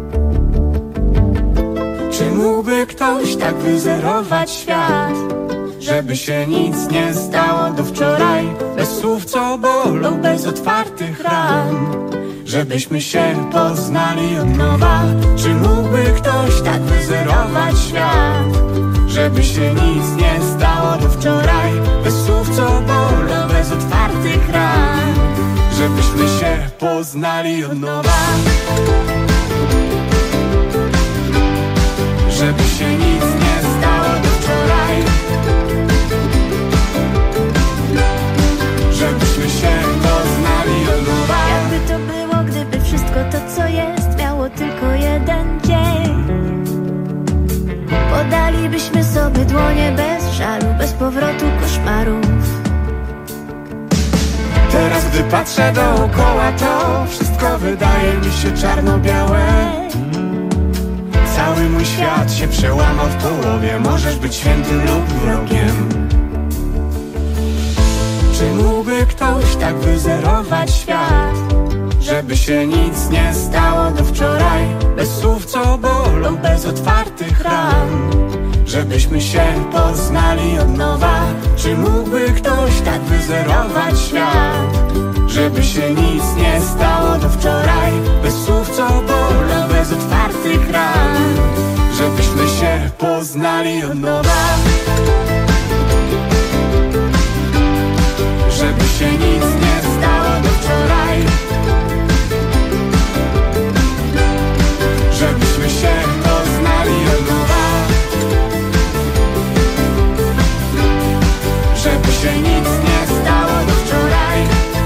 Czy mógłby ktoś tak wyzerować świat, żeby się nic nie stało do wczoraj? Bez słów co bolą, bez otwartych ran, żebyśmy się poznali od nowa. Czy mógłby ktoś tak wyzerować świat, żeby się nic nie stało do wczoraj? Bez słów co bolą, bez otwartych ran, żebyśmy się poznali od nowa. Żeby się nic nie stało do wczoraj, żebyśmy się poznali od nowa. Jakby to było, gdyby wszystko to, co jest, miało tylko jeden dzień. Podalibyśmy sobie dłonie bez żalu, bez powrotu koszmarów. Teraz gdy patrzę dookoła, to wszystko wydaje mi się czarno-białe. Cały mój świat się przełamał w połowie. Możesz być świętym lub wrogiem. Czy mógłby ktoś tak wyzerować świat, żeby się nic nie stało do wczoraj? Bez słów co bolą, bez otwartych ran, żebyśmy się poznali od nowa. Czy mógłby ktoś tak wyzerować świat, żeby się nic nie stało do wczoraj? Bez słów co bolą, bez otwartych ran, żebyśmy się poznali od nowa. Żeby się nic nie stało do wczoraj, żebyśmy się poznali od nowa. Żeby się nic nie stało do wczoraj.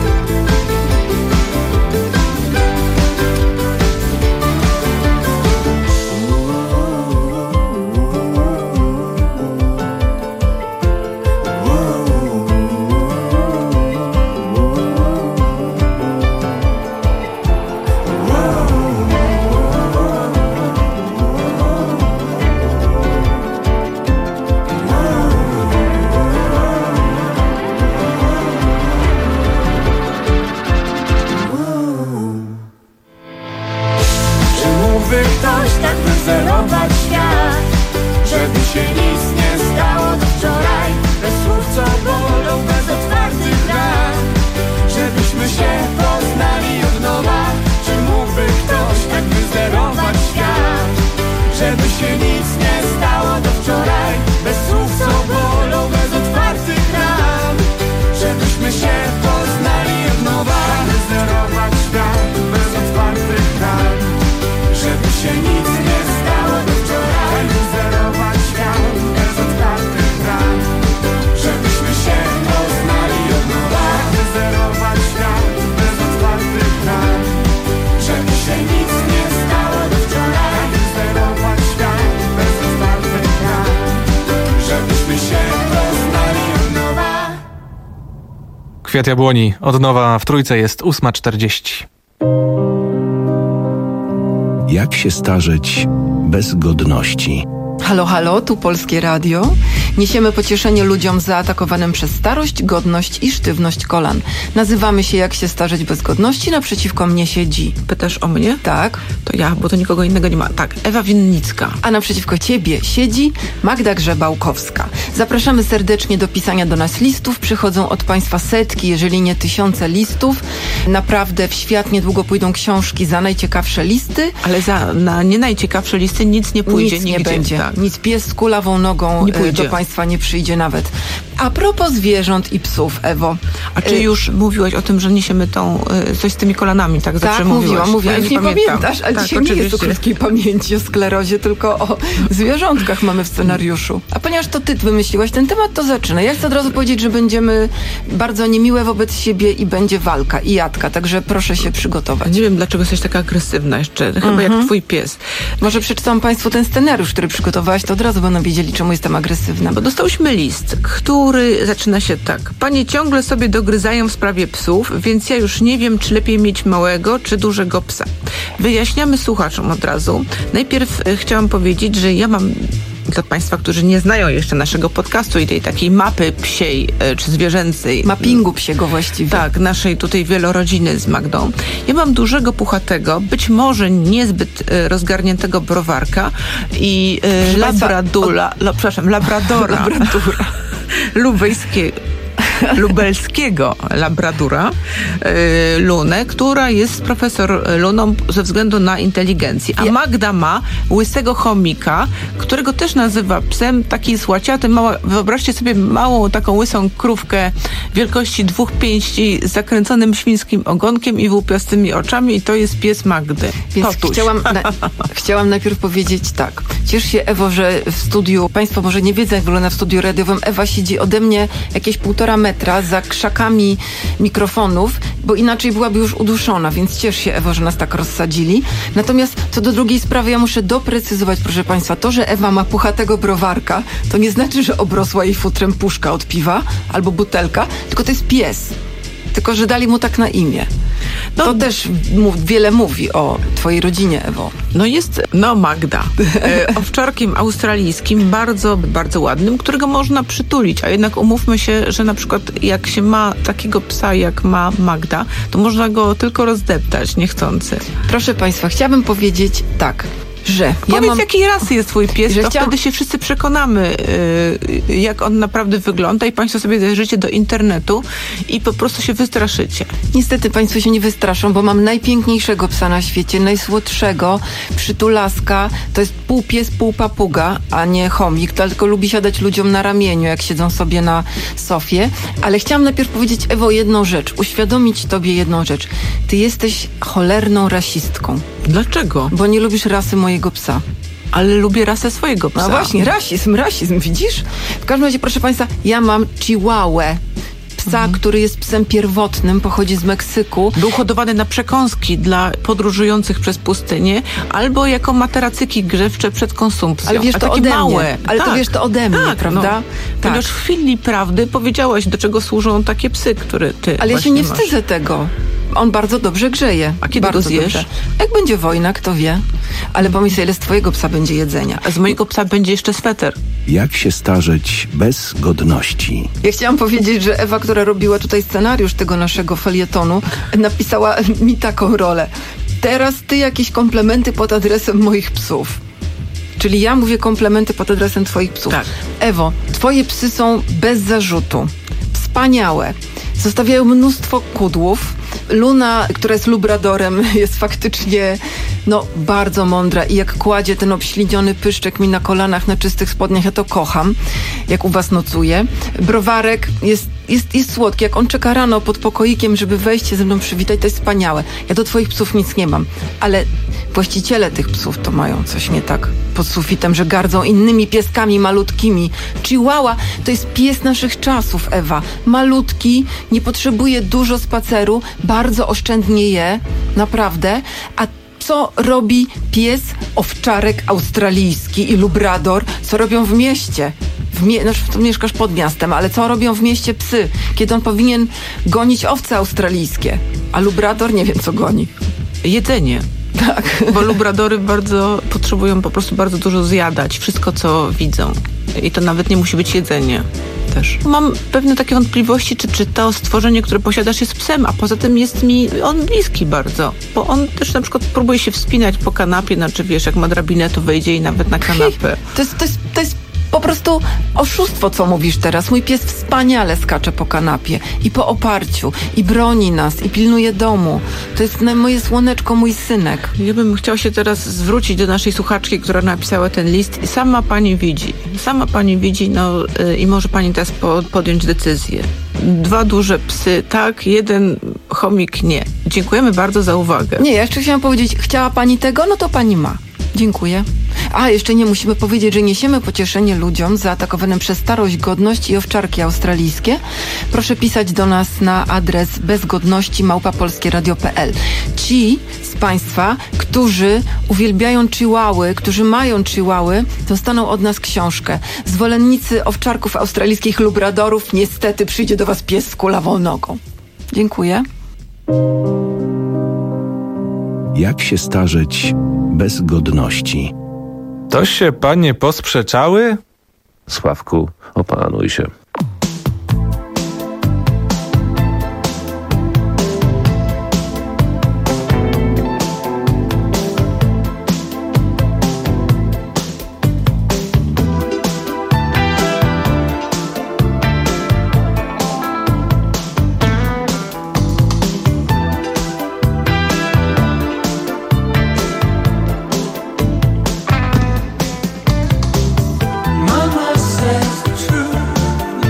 Ktoś tak wyzerować świat, żeby się nic nie stało do wczoraj. Bez słów co bolą, bez otwartych ran, żebyśmy się poznali od nowa. Czy mógłby ktoś tak wyzerować świat, żeby się nic nie stało do wczoraj? Bez słów co bolą, bez otwartych ran, żebyśmy się poznali od nowa. Wyzerować świat bez otwartych ran, żeby się nic nie stało do wczoraj. Wyzerować świat bez otwartych ran, żebyśmy się poznali od nowa. Wyzerować świat bez otwartych ran, żeby się nic nie stało do wczoraj. Wyzerować świat bez otwartych ran, żebyśmy się poznali od nowa. Kwiat Jabłoni od nowa w trójce, jest ósma czterdzieści. Jak się starzeć bez godności? Halo, halo, tu Polskie Radio. Niesiemy pocieszenie ludziom zaatakowanym przez starość, godność i sztywność kolan. Nazywamy się Jak się starzeć bez godności, naprzeciwko mnie siedzi. Pytasz o mnie? Tak. To ja, bo to nikogo innego nie ma. Tak, Ewa Winnicka. A naprzeciwko ciebie siedzi Magda Grzebałkowska. Zapraszamy serdecznie do pisania do nas listów. Przychodzą od państwa setki, jeżeli nie tysiące listów. Naprawdę w świat niedługo pójdą książki za najciekawsze listy. Ale za na nie najciekawsze listy nic nie pójdzie. Nic nigdzie. nie będzie. Tak. Nic, pies z kulawą nogą nie pójdzie. do państwa nie przyjdzie nawet. A propos zwierząt i psów, Ewo. A czy już mówiłaś o tym, że niesiemy tą, coś z tymi kolanami, tak? Zawsze tak, mówiłaś. mówiłam, mówiłam. Ja Już nie, nie pamiętasz, ale tak, dzisiaj oczywiście. nie jest o krótkiej pamięci, o sklerozie, tylko o zwierzątkach mamy w scenariuszu. A ponieważ to ty wymyśliłaś ten temat, to zaczynaj. Ja chcę od razu powiedzieć, że będziemy bardzo niemiłe wobec siebie i będzie walka i jadka, także proszę się przygotować. Nie wiem, dlaczego jesteś taka agresywna jeszcze, chyba Mhm. jak twój pies. Może przeczytam państwu ten scenariusz, który przygotowałaś, to od razu będą wiedzieli, czemu jestem agresywna. Bo dostałyśmy list, który zaczyna się tak. Panie ciągle sobie dogryzają w sprawie psów, więc ja już nie wiem, czy lepiej mieć małego, czy dużego psa. Wyjaśniamy słuchaczom od razu. Najpierw e, chciałam powiedzieć, że ja mam dla państwa, którzy nie znają jeszcze naszego podcastu i tej takiej mapy psiej e, czy zwierzęcej. Mappingu psiego właściwie. Tak, naszej tutaj wielorodziny z Magdą. Ja mam dużego, puchatego, być może niezbyt e, rozgarniętego browarka i e, labradula, od... la, przepraszam, labradora. labradura. Lubelskiego. lubelskiego labradura y, Lunę, która jest profesor Luną ze względu na inteligencję. A Magda ma łysego chomika, którego też nazywa psem, taki słaciaty, mała, wyobraźcie sobie małą taką łysą krówkę wielkości dwóch pięści z zakręconym świńskim ogonkiem i łupiastymi oczami i to jest pies Magdy. Więc Totuś. chciałam, na, chciałam najpierw powiedzieć tak. Ciesz się, Ewo, że w studiu, państwo może nie wiedzą, jak wygląda w studiu radiowym, Ewa siedzi ode mnie jakieś półtora metra za krzakami mikrofonów, bo inaczej byłaby już uduszona, więc ciesz się, Ewo, że nas tak rozsadzili. Natomiast co do drugiej sprawy, ja muszę doprecyzować, proszę państwa, to, że Ewa ma puchatego browarka, to nie znaczy, że obrosła jej futrem puszka od piwa albo butelka, tylko to jest pies. Tylko, że dali mu tak na imię. No, to też mów, wiele mówi o twojej rodzinie, Ewo. No jest, no Magda, e, owczarkiem australijskim, bardzo, bardzo ładnym, którego można przytulić, a jednak umówmy się, że na przykład jak się ma takiego psa, jak ma Magda, to można go tylko rozdeptać niechcący. Proszę państwa, chciałabym powiedzieć tak, że Powiedz, ja mam... jakiej rasy jest twój pies, że to chciałam... wtedy się wszyscy przekonamy, yy, jak on naprawdę wygląda i państwo sobie zajrzycie do internetu i po prostu się wystraszycie. Niestety państwo się nie wystraszą, bo mam najpiękniejszego psa na świecie, najsłodszego, przytulaska. To jest pół pies, pół papuga, a nie chomik, tylko lubi siadać ludziom na ramieniu, jak siedzą sobie na sofie. Ale chciałam najpierw powiedzieć, Ewo, jedną rzecz, uświadomić tobie jedną rzecz. Ty jesteś cholerną rasistką. Dlaczego? Bo nie lubisz rasy mojego psa. Ale lubię rasę swojego psa. No właśnie, rasizm, rasizm, widzisz? W każdym razie, proszę państwa, ja mam chihuahuę. Psa, mhm. który jest psem pierwotnym, pochodzi z Meksyku. Był hodowany na przekąski dla podróżujących przez pustynię albo jako materacyki grzewcze przed konsumpcją. Ale wiesz A to takie ode małe. mnie. Ale tak. to wiesz to ode mnie, tak, prawda? No. Tak. Ponieważ w chwili prawdy powiedziałaś, do czego służą takie psy, które ty Ale ja się nie masz. wstydzę tego. On bardzo dobrze grzeje. A kiedy bardzo go zjesz? Dobrze. Jak będzie wojna, kto wie. Ale pomyśl, ile z twojego psa będzie jedzenia. A z mojego psa będzie jeszcze sweter. Jak się starzeć bez godności? Ja chciałam powiedzieć, że Ewa, która robiła tutaj scenariusz tego naszego felietonu, napisała mi taką rolę. Teraz ty jakieś komplementy pod adresem moich psów. Czyli ja mówię komplementy pod adresem twoich psów. Tak. Ewo, twoje psy są bez zarzutu. Wspaniałe. Zostawiają mnóstwo kudłów. Luna, która jest lubradorem, jest faktycznie no bardzo mądra i jak kładzie ten obśliniony pyszczek mi na kolanach na czystych spodniach, ja to kocham, jak u was nocuje. Browarek jest, jest, jest słodki, jak on czeka rano pod pokoikiem, żeby wejść się ze mną przywitać, to jest wspaniałe. Ja do twoich psów nic nie mam, ale właściciele tych psów to mają coś nie tak pod sufitem, że gardzą innymi pieskami malutkimi. Chihuahua to jest pies naszych czasów, Ewa. Malutki, nie potrzebuje dużo spaceru, bardzo oszczędnie je, naprawdę, a co robi pies, owczarek australijski i lubrador? Co robią w mieście? W mie- znaczy, tu mieszkasz pod miastem, ale co robią w mieście psy? Kiedy on powinien gonić owce australijskie? A lubrador nie wiem, co goni. Jedzenie. Tak. Bo lubradory bardzo potrzebują po prostu bardzo dużo zjadać. Wszystko, co widzą. I to nawet nie musi być jedzenie też. Mam pewne takie wątpliwości, czy, czy to stworzenie, które posiadasz, jest psem, a poza tym jest mi on bliski bardzo. Bo on też na przykład próbuje się wspinać po kanapie, znaczy wiesz, jak ma drabinę, to wejdzie i nawet na kanapę. To jest, to jest, to jest po prostu oszustwo, co mówisz teraz. Mój pies wspaniale skacze po kanapie i po oparciu i broni nas i pilnuje domu. To jest moje słoneczko, mój synek. Ja bym chciała się teraz zwrócić do naszej słuchaczki, która napisała ten list i sama pani widzi. Sama pani widzi, no yy, i może pani teraz po, podjąć decyzję. Dwa duże psy, tak, jeden chomik, nie. Dziękujemy bardzo za uwagę. Nie, ja jeszcze chciałam powiedzieć, chciała pani tego? No to pani ma. Dziękuję. A, jeszcze nie musimy powiedzieć, że niesiemy pocieszenie ludziom zaatakowanym przez starość, godność i owczarki australijskie. Proszę pisać do nas na adres bezgodności małpa polskie radio kropka p l. Ci z Państwa, którzy uwielbiają chihuały, którzy mają chihuały, dostaną od nas książkę. Zwolennicy owczarków australijskich lubradorów, niestety przyjdzie do Was pies z kulawą nogą. Dziękuję. Jak się starzeć bez godności? To się panie posprzeczały? Sławku, opanuj się. Mama says the truth.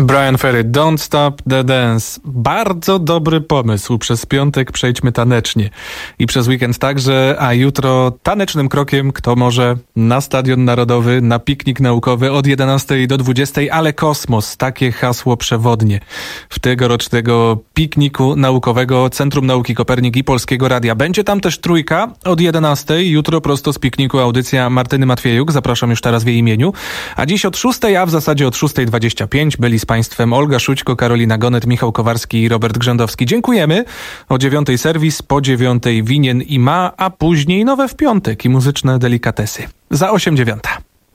Brian Ferry, Don't Stop the Dance. Bardzo dobry pomysł. Przez piątek przejdźmy tanecznie. I przez weekend także, a jutro tanecznym krokiem, kto może, na Stadion Narodowy, na piknik naukowy od jedenastej do dwudziestej, ale kosmos, takie hasło przewodnie w tegorocznego pikniku naukowego Centrum Nauki Kopernik i Polskiego Radia. Będzie tam też trójka od jedenastej. Jutro prosto z pikniku audycja Martyny Matwiejuk. Zapraszam już teraz w jej imieniu. A dziś od szóstej, a w zasadzie od szóstej dwadzieścia pięć byli z Państwem Olga Szućko, Karolina Gonet, Michał Kowarski i Robert Grzędowski. Dziękujemy. O dziewiątej serwis, po dziewiątej winien i ma, a później nowe w piątek i muzyczne delikatesy. Za osiem dziewiąta.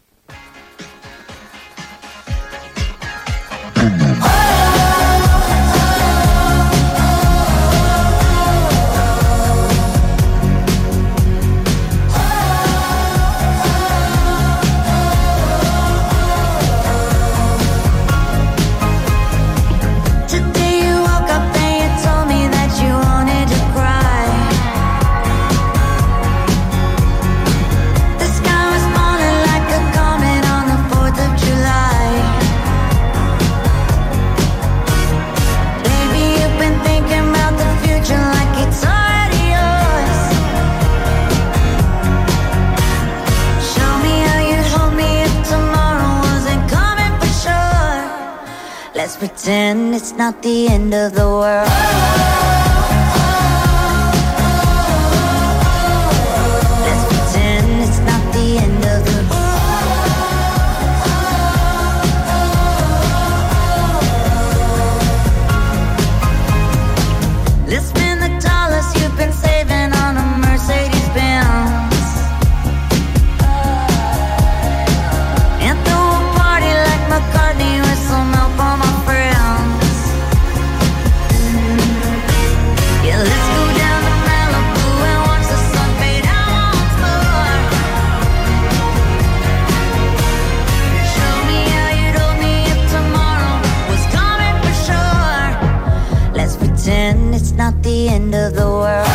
Let's pretend it's not the end of the world. Let's pretend it's not the end of the world. Let's spend the dollars you've been saving on a Mercedes Benz and throw a party like McCartney with some help on my friends. Yeah, let's go down to Malibu and watch the sun fade out once more. Show me how you'd hold me if tomorrow was coming for sure. Let's pretend it's not the end of the world.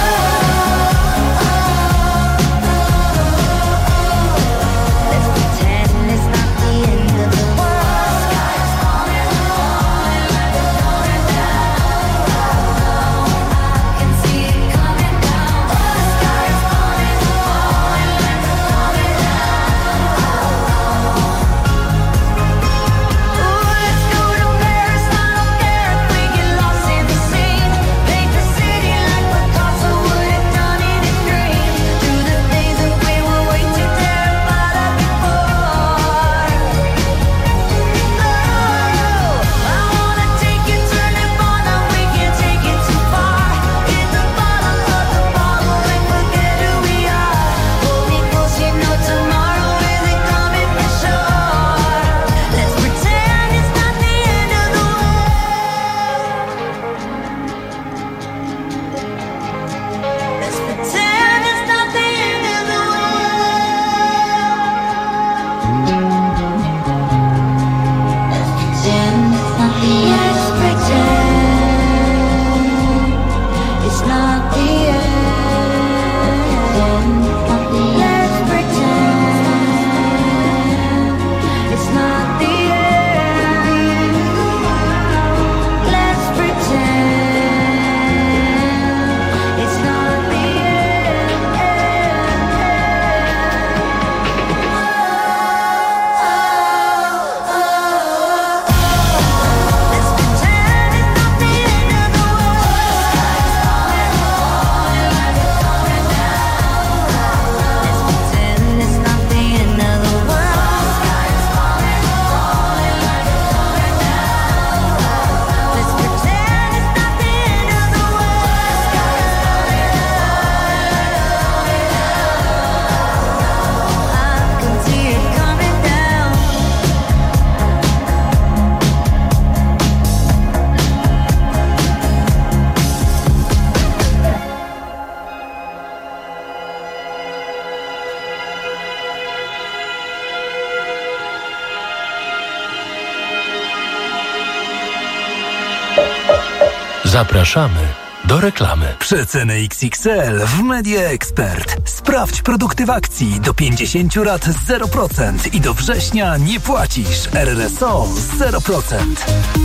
Zapraszamy do reklamy. Przeceny X X L w Media Expert. Sprawdź produkty w akcji do pięćdziesięciu rat zero procent i do września nie płacisz. R R S O zero procent.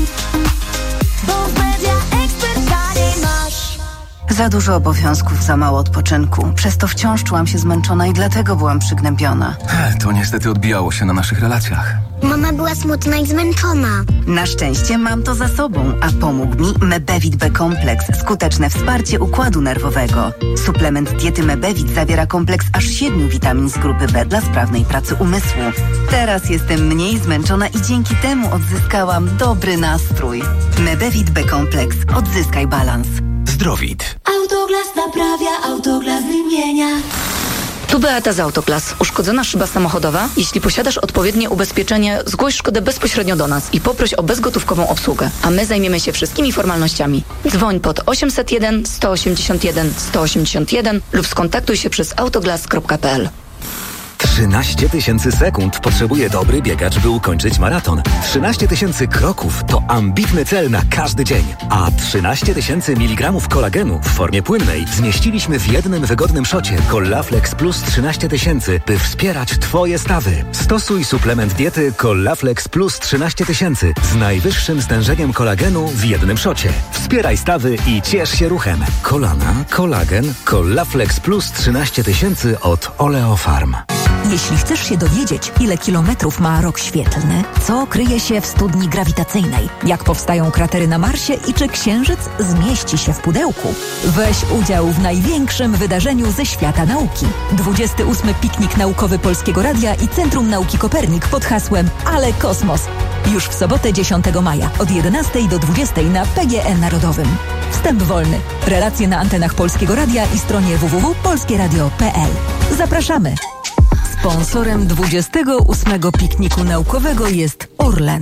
Bo w Media Expert taniej masz. Za dużo obowiązków, za mało odpoczynku. Przez to wciąż czułam się zmęczona i dlatego byłam przygnębiona. To niestety odbijało się na naszych relacjach. Mama była smutna i zmęczona. Na szczęście mam to za sobą, a pomógł mi Mebevit B kompleks. Skuteczne wsparcie układu nerwowego. Suplement diety Mebevit zawiera kompleks aż siedmiu witamin z grupy B dla sprawnej pracy umysłu. Teraz jestem mniej zmęczona i dzięki temu odzyskałam dobry nastrój. Mebevit B kompleks. Odzyskaj balans. Zdrowit. Autoglas naprawia, Autoglas wymienia. Tu Beata z Autoglas. Uszkodzona szyba samochodowa? Jeśli posiadasz odpowiednie ubezpieczenie, zgłoś szkodę bezpośrednio do nas i poproś o bezgotówkową obsługę, a my zajmiemy się wszystkimi formalnościami. Dzwoń pod osiemset jeden sto osiemdziesiąt jeden sto osiemdziesiąt jeden lub skontaktuj się przez autoglas kropka p l. trzynaście tysięcy sekund potrzebuje dobry biegacz, by ukończyć maraton. trzynaście tysięcy kroków to ambitny cel na każdy dzień. A trzynaście tysięcy miligramów kolagenu w formie płynnej zmieściliśmy w jednym wygodnym szocie Collaflex Plus trzynaście tysięcy, by wspierać Twoje stawy. Stosuj suplement diety Collaflex Plus trzynaście tysięcy z najwyższym stężeniem kolagenu w jednym szocie. Wspieraj stawy i ciesz się ruchem. Kolana, kolagen, Collaflex Plus trzynaście tysięcy od Oleofarm. Jeśli chcesz się dowiedzieć, ile kilometrów ma rok świetlny, co kryje się w studni grawitacyjnej, jak powstają kratery na Marsie i czy Księżyc zmieści się w pudełku, weź udział w największym wydarzeniu ze świata nauki. dwudziesty ósmy Piknik Naukowy Polskiego Radia i Centrum Nauki Kopernik pod hasłem Ale Kosmos. Już w sobotę dziesiątego maja od jedenastej do dwudziestej na P G E Narodowym. Wstęp wolny. Relacje na antenach Polskiego Radia i stronie w w w kropka polskie radio kropka p l. Zapraszamy. Sponsorem dwudziestego ósmego Pikniku Naukowego jest Orlen.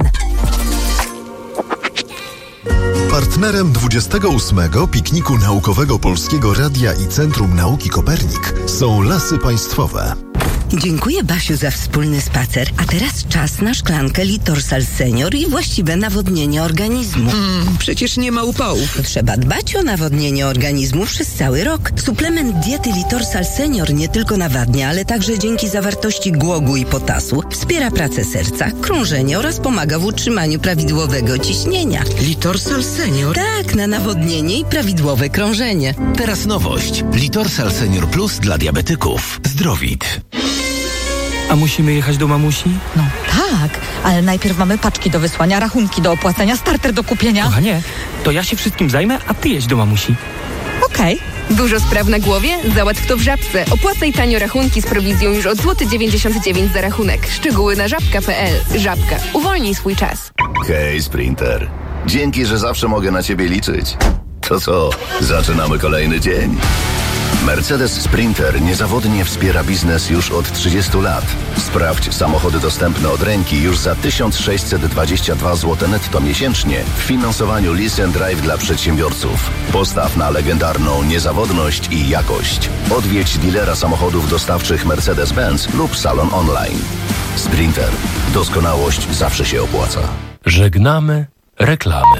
Partnerem dwudziestego ósmego Pikniku Naukowego Polskiego Radia i Centrum Nauki Kopernik są Lasy Państwowe. Dziękuję, Basiu, za wspólny spacer. A teraz czas na szklankę Litorsal Senior i właściwe nawodnienie organizmu. Mm, przecież nie ma upałów. Trzeba dbać o nawodnienie organizmu przez cały rok. Suplement diety Litorsal Senior nie tylko nawadnia, ale także dzięki zawartości głogu i potasu wspiera pracę serca, krążenie oraz pomaga w utrzymaniu prawidłowego ciśnienia. Litorsal Senior? Tak, na nawodnienie i prawidłowe krążenie. Teraz nowość. Litorsal Senior Plus dla diabetyków. Zdrowit. A musimy jechać do mamusi? No tak, ale najpierw mamy paczki do wysłania, rachunki do opłacenia, starter do kupienia. Kochanie, to ja się wszystkim zajmę, a ty jedź do mamusi. Okej. Okay. Dużo spraw na głowie? Załatw to w Żabce. Opłacaj tanio rachunki z prowizją już od złoty dziewięćdziesiąt dziewięć za rachunek. Szczegóły na żabka kropka p l. Żabka. Uwolnij swój czas. Hej, Sprinter. Dzięki, że zawsze mogę na ciebie liczyć. To co? Zaczynamy kolejny dzień. Mercedes Sprinter niezawodnie wspiera biznes już od trzydziestu lat. Sprawdź samochody dostępne od ręki już za tysiąc sześćset dwadzieścia dwa złote netto miesięcznie w finansowaniu Lease and Drive dla przedsiębiorców. Postaw na legendarną niezawodność i jakość. Odwiedź dilera samochodów dostawczych Mercedes-Benz lub salon online. Sprinter. Doskonałość zawsze się opłaca. Żegnamy reklamy.